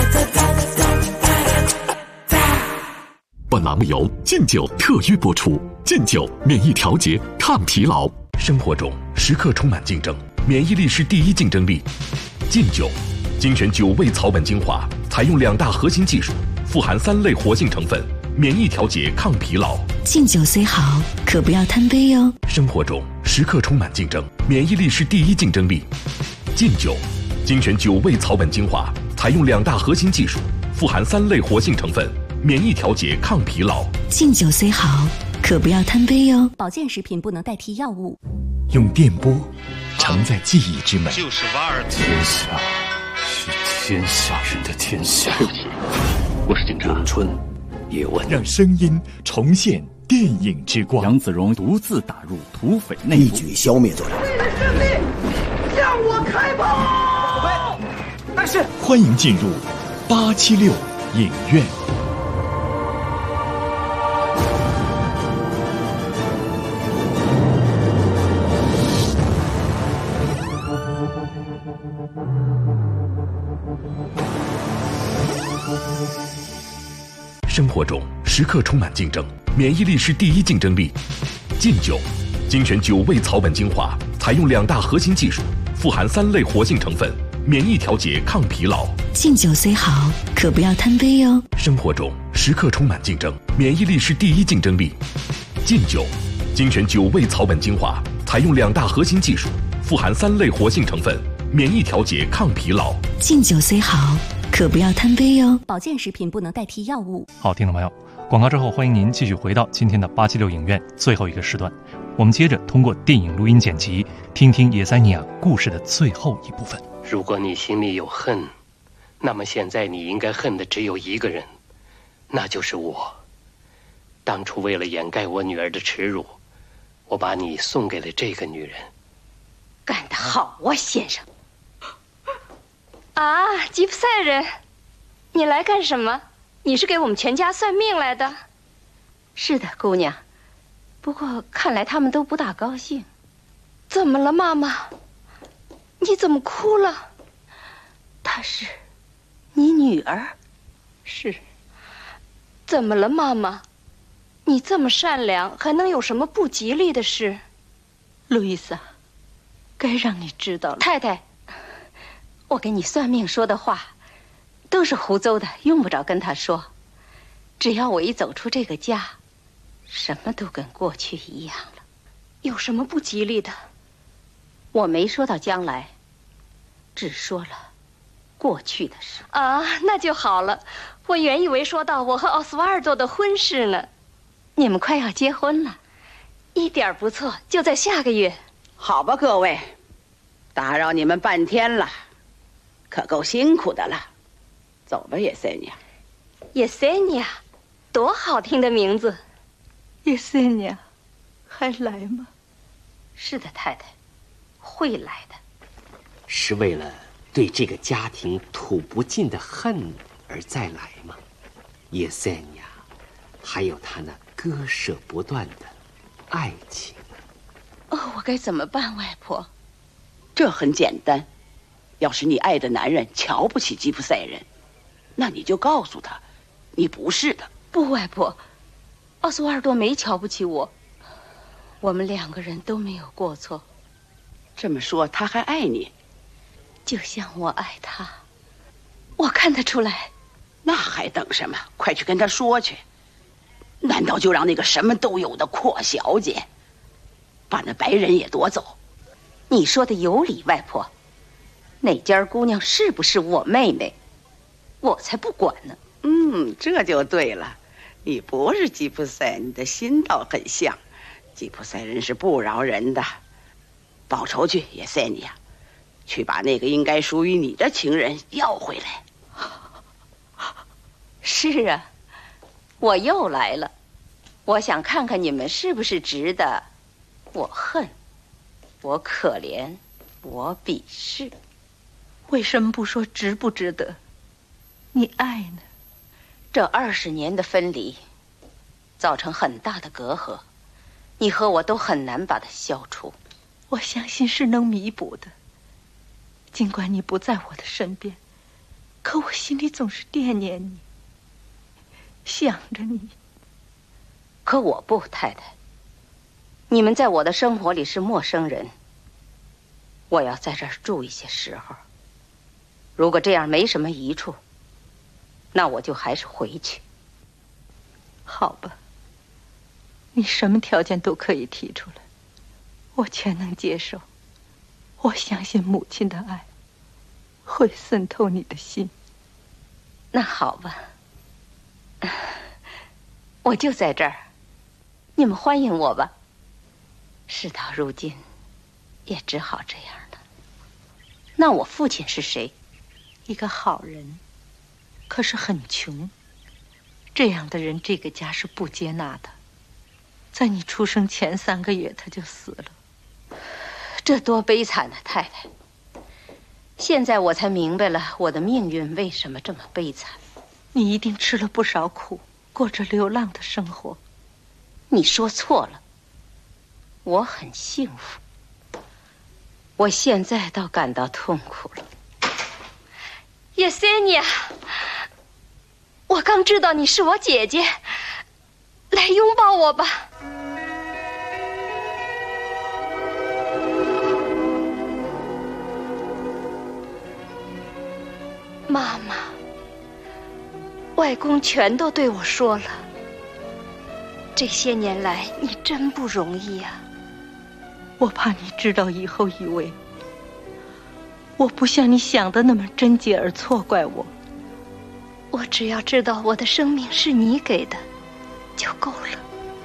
本栏目由劲酒特约播出。劲酒免疫调节，抗疲劳。生活中时刻充满竞争，免疫力是第一竞争力。劲酒精选9味草本精华，采用2大核心技术，富含3类活性成分，免疫调节，抗疲劳。 劲酒虽好，可不要贪杯哟。 生活中时刻充满竞争，免疫力是第一竞争力。劲酒精选9味草本精华，采用2大核心技术，富含3类活性成分，免疫调节，抗疲劳。 劲酒虽好，可不要贪杯哟。保健食品不能代替药物。 用电波承载记忆之美。 就是瓦尔。 天下是天下人的天下。 对不起，我是警察。 咏春叶问， 让声音重现电影之光。 杨子荣独自打入土匪内部， 一举消灭罪人。 为了胜利，向我开炮！ 但是，欢迎进入876影院。生活中时刻充满竞争，免疫力是第一竞争力。劲酒精选9味草本精华，采用2大核心技术，富含3类活性成分，免疫调节，抗疲劳。 劲酒虽好，可不要贪杯哟。 生活中时刻充满竞争，免疫力是第一竞争力。劲酒精选9味草本精华，采用2大核心技术，富含3类活性成分，免疫调节，抗疲劳。 劲酒虽好，可不要贪杯哟。保健食品不能代替药物。 好，听众朋友，广告之后，欢迎您继续回到今天的876影院最后一个时段。我们接着通过电影录音剪辑，听听叶塞尼亚故事的最后一部分。 如果你心里有恨，那么现在你应该恨的只有一个人，那就是我。当初为了掩盖我女儿的耻辱，我把你送给了这个女人。 干得好啊，先生！ 啊，吉普赛人，你来干什么？你是给我们全家算命来的？ 是的，姑娘。不过看来他们都不大高兴。 怎么了，妈妈？你怎么哭了？ 她是你女儿？ 是。怎么了，妈妈？你这么善良，还能有什么不吉利的事？ 路易莎，该让你知道了。太太，我给你算命说的话都是胡诌的，用不着跟他说。只要我一走出这个家，什么都跟过去一样了。 有什么不吉利的？ 我没说到将来，只说了过去的事。 啊，那就好了。我原以为说到我和奥斯瓦尔多的婚事呢。 你们快要结婚了？ 一点不错，就在下个月。 好吧，各位，打扰你们半天了，可够辛苦的了。走吧，叶塞尼亚。 叶塞尼亚，多好听的名字。 叶塞尼亚还来吗？ 是的，太太，会来的。 是为了对这个家庭吐不尽的恨而再来吗？叶塞尼亚还有他那割舍不断的爱情。 哦，我该怎么办，外婆？ 这很简单，要是你爱的男人瞧不起吉普赛人，那你就告诉他，你不是的。 不，外婆，奥斯瓦尔多没瞧不起我，我们2个人都没有过错。 这么说，他还爱你， 就像我爱他，我看得出来。 那还等什么？快去跟他说去。难道就让那个什么都有的阔小姐把那白人也夺走？ 你说的有理，外婆。那家姑娘是不是我妹妹，我才不管呢。 这就对了。你不是吉普赛，你的心倒很像。吉普赛人是不饶人的。报仇去，叶塞尼亚，去把那个应该属于你的情人要回来。 是啊， 我又来了，我想看看你们是不是值得我恨，我可怜，我鄙视。 为什么不说值不值得？你爱呢？ 这20年的分离，造成很大的隔阂，你和我都很难把它消除。 我相信是能弥补的。尽管你不在我的身边，可我心里总是惦念你，想着你。 可我不，太太。你们在我的生活里是陌生人，我要在这儿住一些时候。如果这样没什么益处，那我就还是回去。 好吧，你什么条件都可以提出来，我全能接受。我相信母亲的爱会渗透你的心。 那好吧，我就在这儿，你们欢迎我吧。事到如今，也只好这样了。那我父亲是谁？ 一个好人，可是很穷。这样的人，这个家是不接纳的。在你出生前3个月，他就死了。 这多悲惨啊，太太！现在我才明白了我的命运为什么这么悲惨。 你一定吃了不少苦，过着流浪的生活。 你说错了，我很幸福。我现在倒感到痛苦了。 叶塞尼亚，我刚知道你是我姐姐，来拥抱我吧。妈妈，外公全都对我说了。这些年来，你真不容易啊。 我怕你知道以后以为我不像你想的那么贞洁而错怪我。 我只要知道我的生命是你给的，就够了。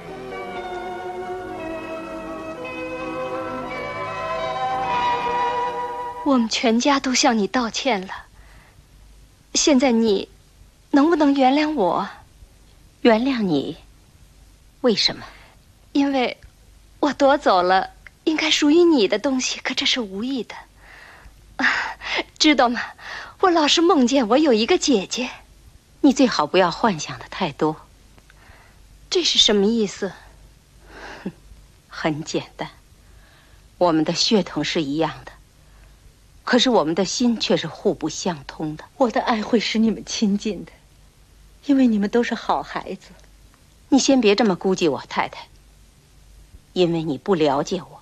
我们全家都向你道歉了。现在你能不能原谅我？ 原谅你？为什么？ 因为我夺走了应该属于你的东西，可这是无意的。知道吗？我老是梦见我有一个姐姐。 你最好不要幻想的太多。 这是什么意思？ 很简单，我们的血统是一样的，可是我们的心却是互不相通的。 我的爱会使你们亲近的，因为你们都是好孩子。 你先别这么估计我，太太，因为你不了解我。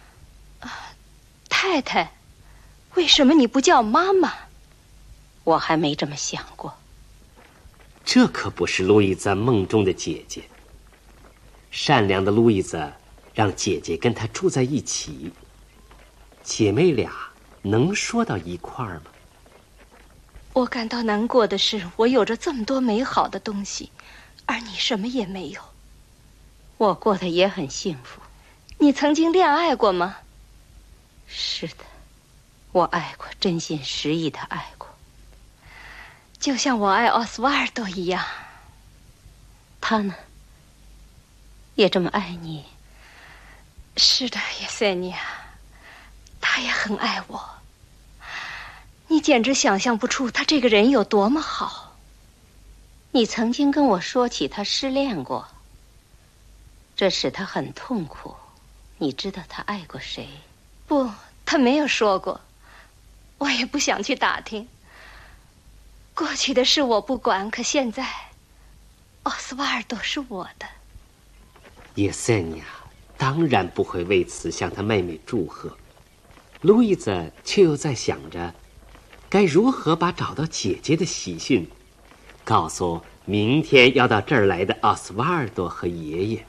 太太，为什么你不叫妈妈？ 我还没这么想过。 这可不是路易兹梦中的姐姐。善良的路易兹让姐姐跟她住在一起，姐妹俩能说到一块儿吗？ 我感到难过的是，我有着这么多美好的东西，而你什么也没有。 我过得也很幸福。 你曾经恋爱过吗？ 是的，我爱过，真心实意的爱过。 就像我爱奥斯瓦尔多一样。 他呢？也这么爱你？ 是的，叶塞尼亚，他也很爱我。你简直想象不出他这个人有多么好。 你曾经跟我说起他失恋过，这使他很痛苦。你知道他爱过谁？ 不，他没有说过，我也不想去打听。过去的事我不管，可现在奥斯瓦尔多是我的。 叶塞尼亚当然不会为此向他妹妹祝贺，路易兹却又在想着该如何把找到姐姐的喜讯告诉明天要到这儿来的奥斯瓦尔多和爷爷。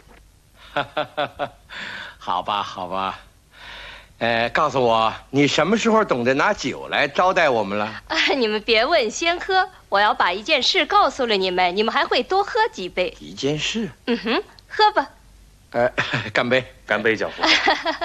好吧，好吧。告诉我，你什么时候懂得拿酒来招待我们了？ 你们别问，先喝。我要把一件事告诉了你们，你们还会多喝几杯。 一件事？ 喝吧。 干杯！ 干杯，教父。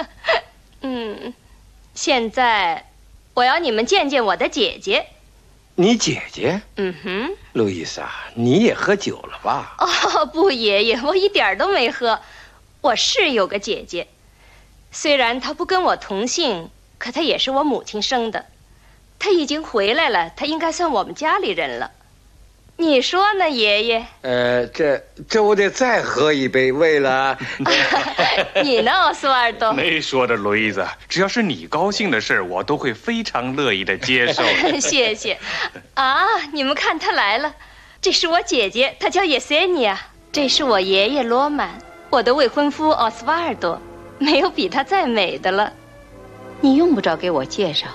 现在我要你们见见我的姐姐。 你姐姐？ 嗯哼。 路易莎，你也喝酒了吧？ 哦，不，爷爷，我一点都没喝。我是有个姐姐，虽然她不跟我同姓，可她也是我母亲生的。她已经回来了，她应该算我们家里人了。你说呢，爷爷？ 这我得再喝一杯，为了你呢，奥斯瓦尔多？ 没说的，路易斯，只要是你高兴的事，我都会非常乐意的接受。 谢谢。啊，你们看，他来了，这是我姐姐，她叫叶塞尼亚。这是我爷爷罗曼，我的未婚夫奥斯瓦尔多，没有比他再美的了。 你用不着给我介绍，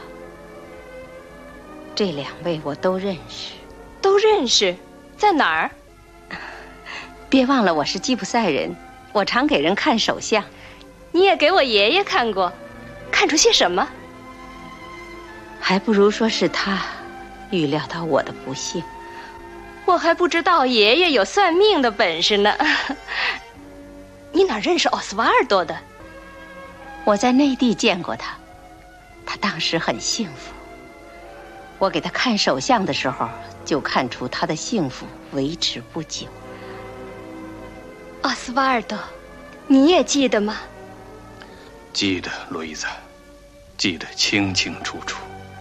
这两位我都认识。 都认识，在哪儿？ 别忘了我是吉普赛人，我常给人看手相。 你也给我爷爷看过，看出些什么？ 还不如说是他预料到我的不幸。 我还不知道爷爷有算命的本事呢。你哪认识奥斯瓦尔多的？ 我在内地见过他，他当时很幸福。我给他看手相的时候，就看出他的幸福维持不久。 奥斯瓦尔多，你也记得吗？ 记得，路易斯，记得清清楚楚。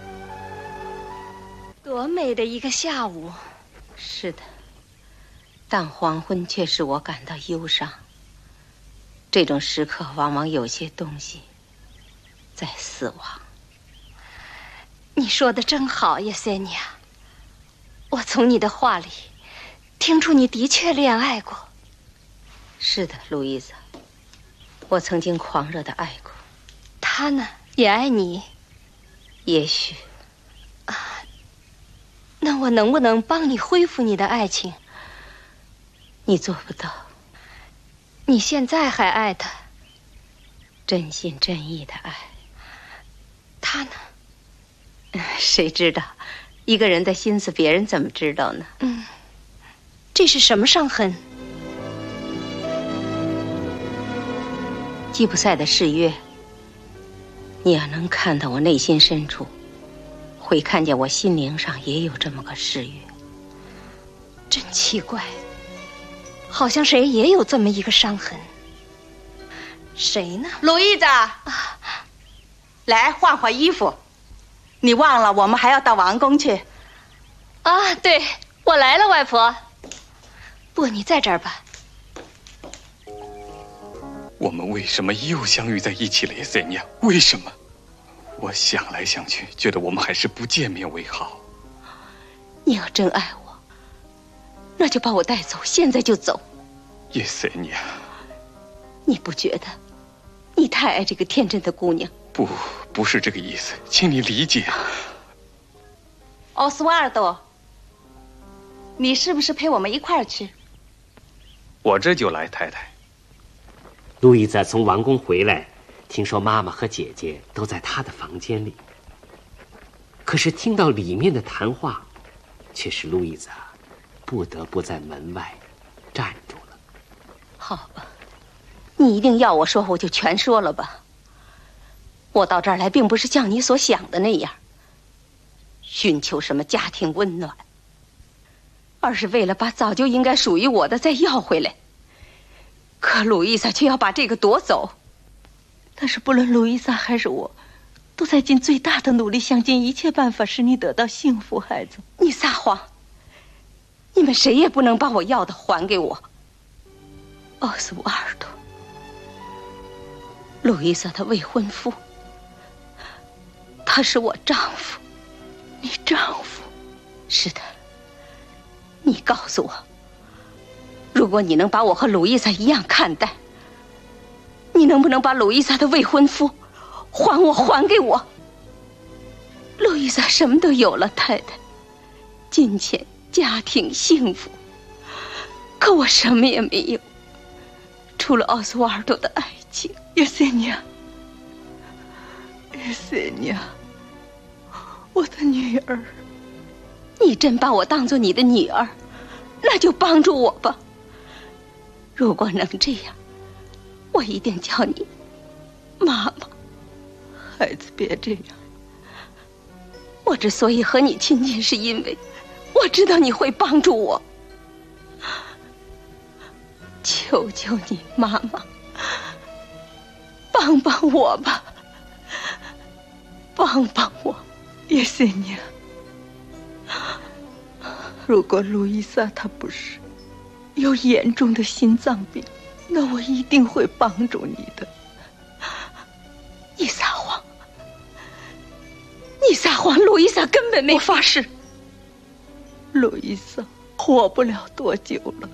多美的一个下午！ 是的，但黄昏却使我感到忧伤。这种时刻，往往有些东西在死亡。 你说的真好，叶塞尼亚。我从你的话里听出你的确恋爱过。 是的，路易莎，我曾经狂热的爱过。 他呢，也爱你？ 也许。 啊，那我能不能帮你恢复你的爱情？ 你做不到。 你现在还爱他？ 真心真意的爱。 他呢？ 谁知道？一个人的心思，别人怎么知道呢？ 这是什么伤痕？ 吉普赛的誓约。你要能看到我内心深处，会看见我心灵上也有这么个誓约。 真奇怪，好像谁也有这么一个伤痕。谁呢？ 路易子，来换换衣服。你忘了我们还要到王宫去？ 啊，对，我来了，外婆。不，你在这儿吧。 我们为什么又相遇在一起了，叶塞尼亚？为什么？我想来想去，觉得我们还是不见面为好。 你要真爱我，那就把我带走，现在就走。 叶塞尼亚， 你不觉得你太爱这个天真的姑娘？ 不是这个意思，请你理解。 奥斯瓦尔多，你是不是陪我们一块儿去？ 我这就来，太太。 路易斯从王宫回来，听说妈妈和姐姐都在她的房间里，可是听到里面的谈话，却使路易斯不得不在门外站住了。 好吧，你一定要我说，我就全说了吧。我到这儿来，并不是像你所想的那样，寻求什么家庭温暖，而是为了把早就应该属于我的再要回来。可路易莎却要把这个夺走。 但是不论路易莎还是我，都在尽最大的努力，想尽一切办法使你得到幸福，孩子。 你撒谎！你们谁也不能把我要的还给我。奥斯瓦尔多，路易莎的未婚夫，他是我丈夫。 你丈夫？ 是的。你告诉我，如果你能把我和路易莎一样看待，你能不能把路易莎的未婚夫还给我？路易莎什么都有了，太太，金钱、家庭、幸福，可我什么也没有，除了奥斯瓦尔多的爱情。 叶塞尼亚，叶塞尼亚，我的女儿。 你真把我当作你的女儿，那就帮助我吧。如果能这样，我一定叫你妈妈。 孩子，别这样。 我我之所以和你亲近，是因为我知道你会帮助我。求求你，妈妈，帮帮我吧，帮帮我。 叶瑟尼亚，如果路易莎她不是有严重的心脏病，那我一定会帮助你的。 你撒谎！你撒谎！路易莎根本没…… 我发誓，路易莎活不了多久了。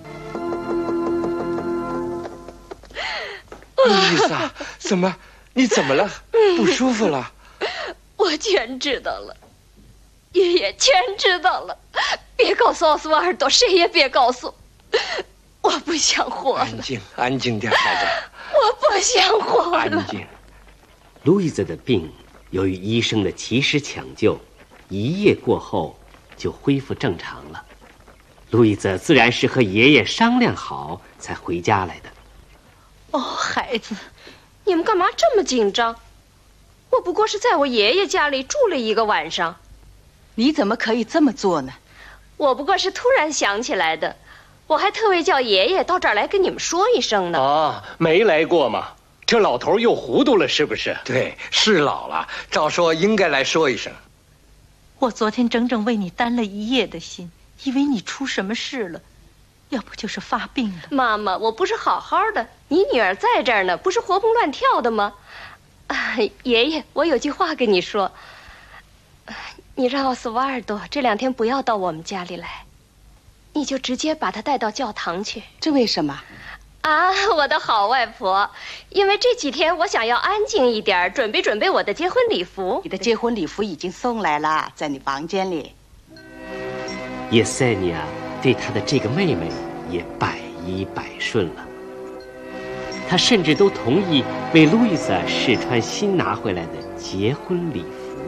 路易莎，怎么？你怎么了？不舒服了？ 我全知道了，爷爷全知道了。别告诉奥斯瓦尔多，谁也别告诉。我不想活了。 安静，安静点，孩子。 我不想活了。 安静。 路易斯的病由于医生的及时抢救，一夜过后就恢复正常了。路易斯自然是和爷爷商量好才回家来的。 哦，孩子， 你们干嘛这么紧张？我不过是在我爷爷家里住了1个晚上。 你怎么可以这么做呢？ 我不过是突然想起来的，我还特为叫爷爷到这儿来跟你们说一声呢。 啊，没来过嘛？这老头又糊涂了，是不是？ 对，是老了，照说应该来说一声。 我昨天整整为你担了一夜的心，以为你出什么事了，要不就是发病了。 妈妈，我不是好好的，你女儿在这儿呢，不是活蹦乱跳的吗？爷爷，我有句话跟你说，你让奥斯瓦尔多这2天不要到我们家里来，你就直接把他带到教堂去。 这为什么？ 啊，我的好外婆，因为这几天我想要安静一点，准备我的结婚礼服。 你的结婚礼服已经送来了，在你房间里。 叶塞尼亚对她的这个妹妹也百依百顺了，她甚至都同意为路易斯试穿新拿回来的结婚礼服。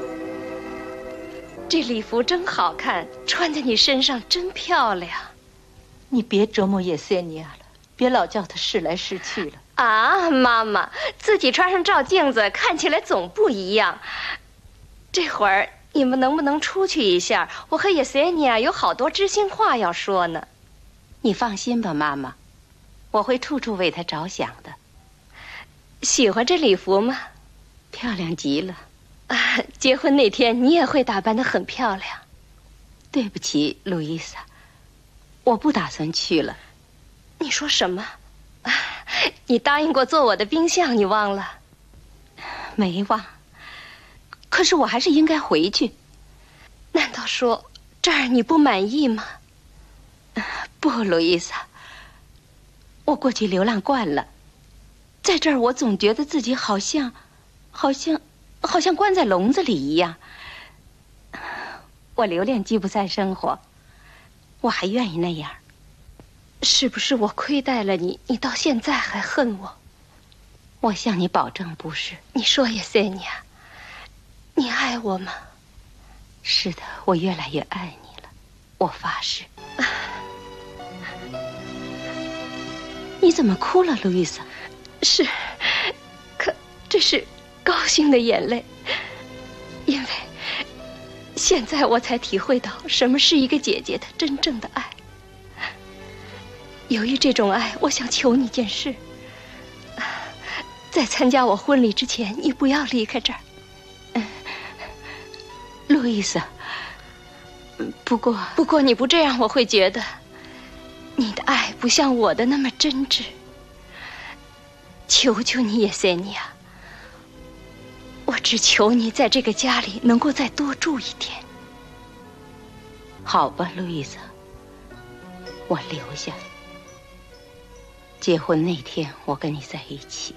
这礼服真好看，穿在你身上真漂亮。 你别折磨叶塞尼亚了，别老叫她试来试去了。 啊，妈妈，自己穿上照镜子看起来总不一样。这会儿你们能不能出去一下？我和叶塞尼亚有好多知心话要说呢。 你放心吧，妈妈，我会处处为她着想的。 喜欢这礼服吗？ 漂亮极了。 啊，结婚那天你也会打扮得很漂亮。 对不起，路易莎，我不打算去了。 你说什么？你答应过做我的冰箱，你忘了？ 没忘。可是我还是应该回去。 难道说这儿你不满意吗？ 不，路易莎，我过去流浪惯了，在这儿我总觉得自己好像关在笼子里一样。我留恋吉普赛生活，我还愿意那样。 是不是我亏待了你？你到现在还恨我？ 我向你保证不是。 你说叶塞尼亚，你爱我吗？ 是的，我越来越爱你了，我发誓。你怎么哭了，路易莎？ 是，可这是高兴的眼泪，因为现在我才体会到什么是一个姐姐的真正的爱。由于这种爱，我想求你件事，在参加我婚礼之前，你不要离开这儿。 路易莎，不过你不这样，我会觉得你的爱不像我的那么真挚。求求你，叶塞尼亚，我只求你在这个家里能够再多住一天。 好吧，路易莎，我留下。结婚那天，我跟你在一起。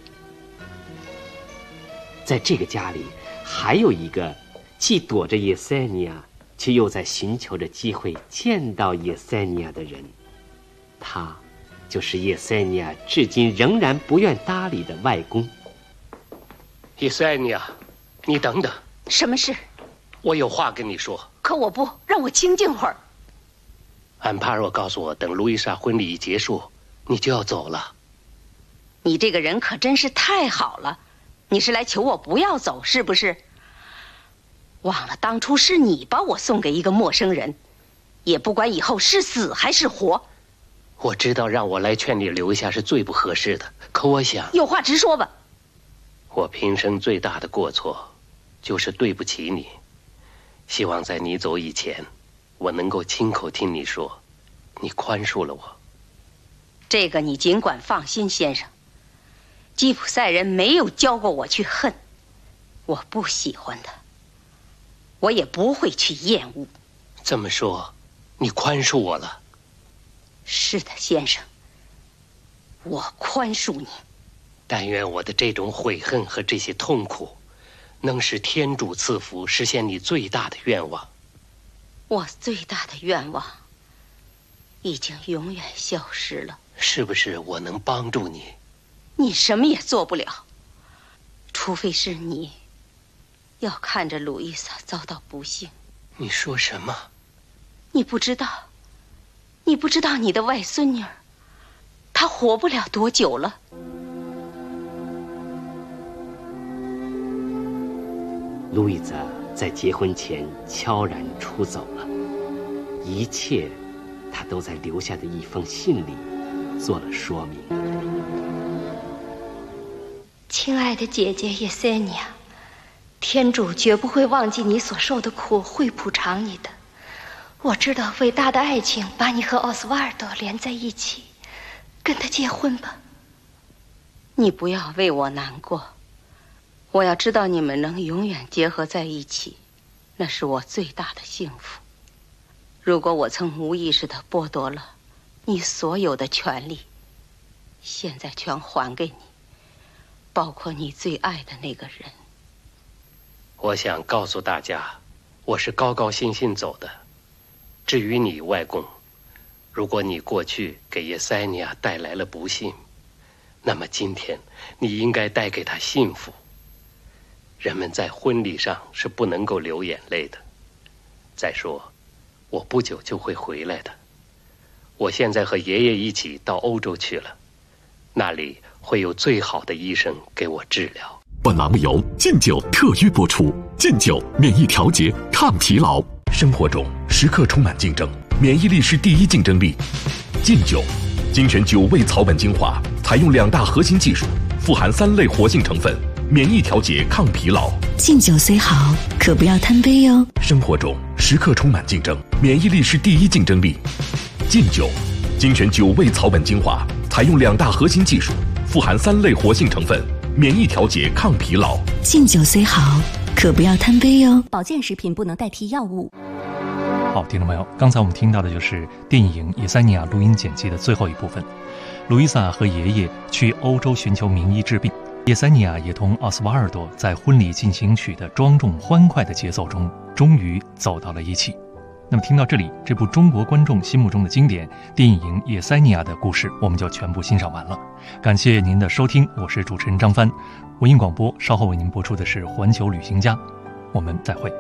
在这个家里，还有一个既躲着叶塞尼亚，却又在寻求着机会见到叶塞尼亚的人，他就是叶塞尼亚至今仍然不愿搭理的外公。 叶塞尼亚，你等等。 什么事？ 我有话跟你说。 可我不，让我清静会儿。 安帕若告诉我，等路易莎婚礼一结束，你就要走了。 你这个人可真是太好了，你是来求我不要走，是不是？ 忘了当初是你把我送给一个陌生人，也不管以后是死还是活。 我知道让我来劝你留下是最不合适的，可我想…… 有话直说吧。 我平生最大的过错，就是对不起你。希望在你走以前，我能够亲口听你说，你宽恕了我。 这个你尽管放心，先生。吉普赛人没有教过我去恨，我不喜欢他，我也不会去厌恶。 这么说，你宽恕我了？ 是的，先生，我宽恕你。 但愿我的这种悔恨和这些痛苦，能使天主赐福，实现你最大的愿望。 我最大的愿望已经永远消失了。 是不是我能帮助你？ 你什么也做不了，除非是你要看着路易莎遭到不幸。 你说什么？ 你不知道你的外孙女儿，她活不了多久了。 路易莎在结婚前悄然出走了，一切她都在留下的一封信里做了说明。 亲爱的姐姐叶塞尼亚，天主绝不会忘记你所受的苦，会补偿你的。我知道伟大的爱情把你和奥斯瓦尔多连在一起，跟他结婚吧。 你不要为我难过，我要知道你们能永远结合在一起，那是我最大的幸福。如果我曾无意识地剥夺了你所有的权利，现在全还给你，包括你最爱的那个人。 我想告诉大家，我是高高兴兴走的。至于你，外公，如果你过去给叶塞尼亚带来了不幸，那么今天你应该带给她幸福。人们在婚礼上是不能够流眼泪的。再说，我不久就会回来的。我现在和爷爷一起到欧洲去了，那里会有最好的医生给我治疗。 本栏目由禁酒特约播出，禁酒免疫调节，抗疲劳。生活中时刻充满竞争，免疫力是第一竞争力。禁酒精选9味草本精华，采用2大核心技术，富含3类活性成分，免疫调节，抗疲劳。 敬酒虽好，可不要贪杯哟。 生活中时刻充满竞争，免疫力是第一竞争力。禁酒精选9味草本精华，采用2大核心技术，富含3类活性成分，免疫调节，抗疲劳。 敬酒虽好，可不要贪杯哟。保健食品不能代替药物。 好，听众朋友，刚才我们听到的就是电影《叶塞尼亚》录音剪辑的最后一部分。路易莎和爷爷去欧洲寻求名医治病，叶塞尼亚也同奥斯瓦尔多在婚礼进行曲的庄重欢快的节奏中，终于走到了一起。那么听到这里，这部中国观众心目中的经典电影《叶塞尼亚》的故事，我们就全部欣赏完了。感谢您的收听，我是主持人张帆。文艺广播稍后为您播出的是《环球旅行家》，我们再会。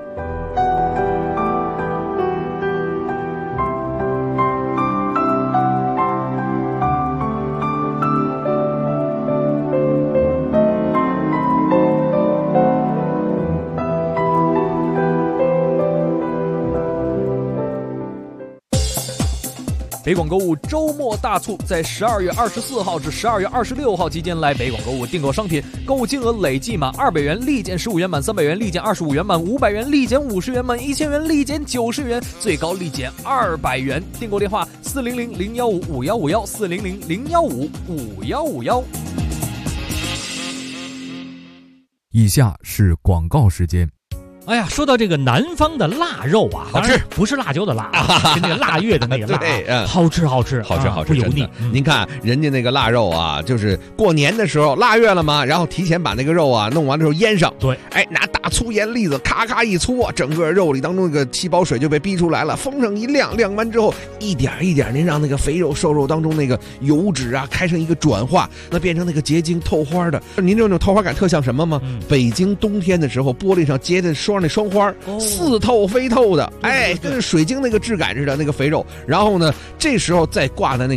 北广购物周末大促，在12月24号至12月26号期间来北广购物订购商品，购物金额累计满200元立减15元，满300元立减25元，满500元立减50元，满1000元立减90元，最高立减200元。订购电话400-015-5151 400-015-5151。 以下是广告时间。 哎呀，说到这个南方的腊肉啊， 好吃， 不是辣椒的辣，是那个腊月的那个腊， 对， 好吃，好吃， 不油腻。您看人家那个腊肉啊，就是过年的时候腊月了嘛，然后提前把那个肉啊弄完的时候腌上， 对， 哎，拿大粗盐粒子咔咔一搓，整个肉里当中那个气泡水就被逼出来了，风声一亮，晾完之后一点一点，您让那个肥肉瘦肉当中那个油脂啊开成一个转化，那变成那个结晶透花的。您知道那种透花感特像什么吗？北京冬天的时候玻璃上结的那双花，似透非透的，哎，跟水晶那个质感似的那个肥肉。然后呢，这时候再挂在那个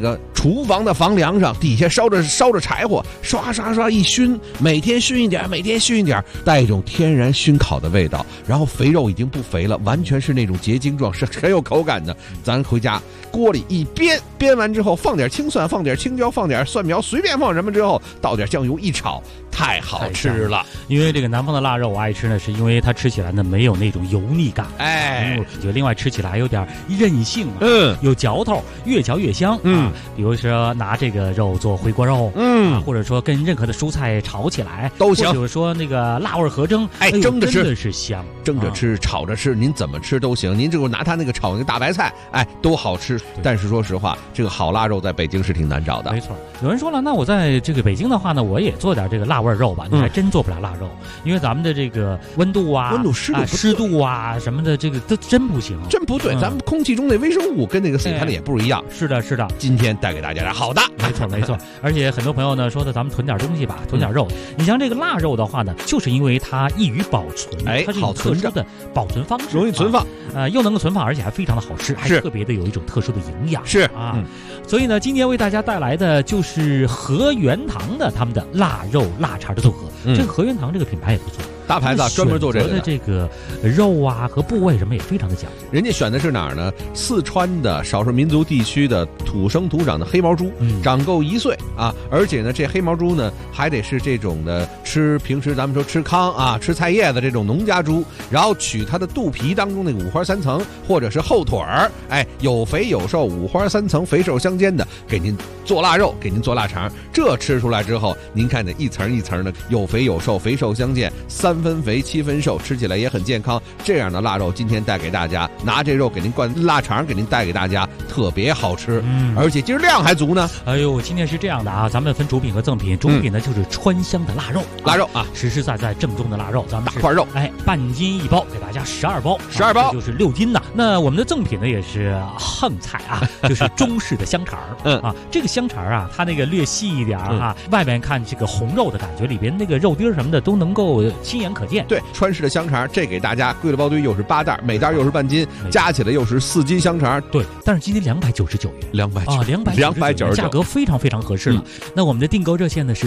厨房的房梁上底下烧着柴火，刷刷刷一熏，每天熏一点，带一种天然熏烤的味道。然后肥肉已经不肥了，完全是那种结晶状，是很有口感的。咱回家锅里一煸完之后，放点青蒜，放点青椒，放点蒜苗，随便放什么之后，倒点酱油一炒，太好吃了。 因为这个南方的腊肉我爱吃呢，是因为它吃起来呢没有那种油腻感，就另外吃起来还有点韧性，有嚼头，越嚼越香。比如说拿这个肉做回锅肉，或者说跟任何的蔬菜炒起来都行， 或者说那个辣味合蒸， 蒸着吃真的是香， 蒸着吃，炒着吃，您怎么吃都行。您这个拿它那个炒那个大白菜，都好吃。但是说实话，这个好腊肉在北京是挺难找的。 没错，有人说了，那我在这个北京的话呢，我也做点这个辣味肉吧。你还真做不了腊肉，因为咱们的这个温度湿度啊什么的，这个都真不行， 真不对。咱们空气中那微生物跟那个自己看的也不一样。 是的。 今天带给大家好的， 没错。而且很多朋友呢说的，咱们囤点东西吧，囤点肉。你像这个腊肉的话呢，就是因为它易于保存，它是一种特殊的保存方式， 容易存放， 又能够存放，而且还非常的好吃，还特别的有一种特殊的营养。 是啊，所以呢，今天为大家带来的就是和元堂的他们的腊肉腊肠的组合。这个和元堂这个品牌也不错， 大牌子专门做这个的。 这个肉啊和部位什么也非常的讲究。 人家选的是哪儿呢？四川的少数民族地区的土生土长的黑毛猪，长够1岁啊，而且呢，这黑毛猪呢还得是这种的平时咱们说吃糠啊、吃菜叶子这种农家猪，然后取它的肚皮当中那个五花三层，或者是后腿儿，有肥有瘦，五花三层，肥瘦相间的，给您做腊肉，给您做腊肠。这吃出来之后，您看这一层一层的，有肥有瘦，肥瘦相间，3分肥7分瘦，吃起来也很健康。这样的腊肉今天带给大家，拿这肉给您灌腊肠，给您带给大家，特别好吃，而且今儿量还足呢。 哎呦，今天是这样的啊，咱们分主品和赠品，主品呢就是川香的腊肉，实实在在正宗的腊肉，咱们大块肉， 半斤1包，给大家12包， 包就是6斤呐。那我们的赠品呢也是横菜啊，就是中式的香肠这个香肠啊，它那个略细一点外边看这个红肉的感觉，里边那个肉丁什么的都能够亲眼可见。 对，川式的香肠，这给大家归了包堆，又是8袋，每袋又是半斤，加起来又是4斤香肠。 对，但是今天299元，299，价格非常非常合适了。那我们的订购热线呢是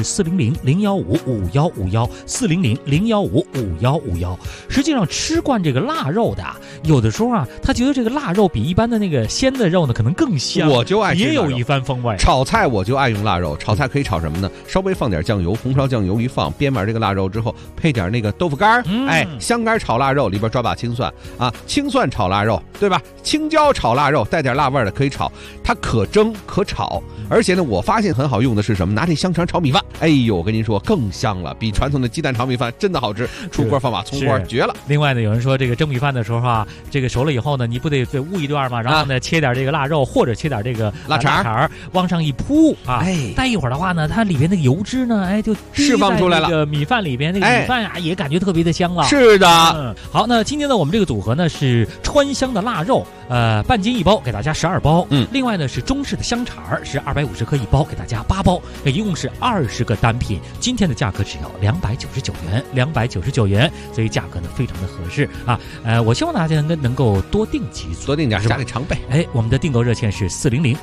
400-015-5151，400-015-5151。实际上吃惯这个腊肉的有的时候啊，他觉得这个腊肉比一般的那个鲜的肉呢可能更香。 我就爱吃， 也有一番风味。 炒菜我就爱用腊肉，炒菜可以炒什么呢？稍微放点酱油，红烧酱油一放，煸完这个腊肉之后，配点那个豆腐干，香干炒腊肉，里边抓把青蒜啊，青蒜炒腊肉，对吧？青椒炒腊肉，带点辣味的可以炒，它可蒸可炒。而且呢，我发现很好用的是什么？拿这香肠炒米饭，我跟您说更香了，比传统的鸡蛋炒米饭真的好吃。出锅放把葱花，绝了。 另外呢，有人说这个蒸米饭的时候啊，这个熟了以后呢，你不得煨一段吗？然后呢，切点这个腊肉或者切点这个腊肠往上一铺啊，待一会儿的话呢，它里边那个油脂呢，就释放出来了。 这个米饭里边那个米饭啊，也感觉特别的香了。 是的， 好，那今天呢，我们这个组合呢是川香的腊肉，半斤1包，给大家12包。另外呢是中式的香肠，是250克1包，给大家8包，一共是20个单品。今天的价格只要299元，所以价格呢非常的合适啊。我希望大家能够多订几组， 多订点，家里常备。 我们的订购热线是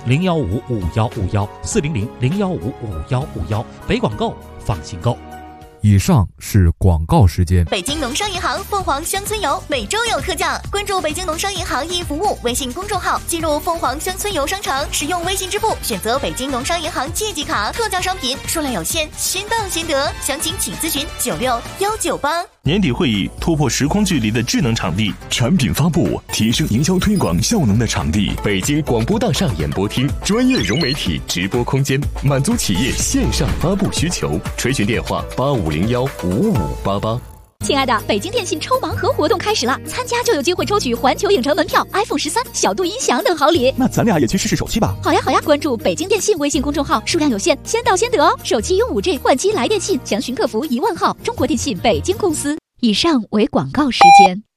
400-015-5151，400-015-5151，北广购，放心购。 以上是广告时间。 北京农商银行凤凰乡村游每周有特价，关注北京农商银行易服务微信公众号，进入凤凰乡村游商城，使用微信支付选择北京农商银行借记卡，特价商品数量有限，先到先得，详情请咨询96198。 年底会议突破时空距离的智能场地，产品发布提升营销推广效能的场地， 北京广播大厦演播厅，专业融媒体直播空间，满足企业线上发布需求。垂询电话85015588。 亲爱的，北京电信抽盲盒活动开始了，参加就有机会抽取环球影城门票、iPhone 13、小度音响等好礼。 那咱俩也去试试手气吧。 好呀，关注北京电信微信公众号，数量有限，先到先得哦。手机用5G 换机来电信，详询客服10000号。中国电信北京公司。以上为广告时间。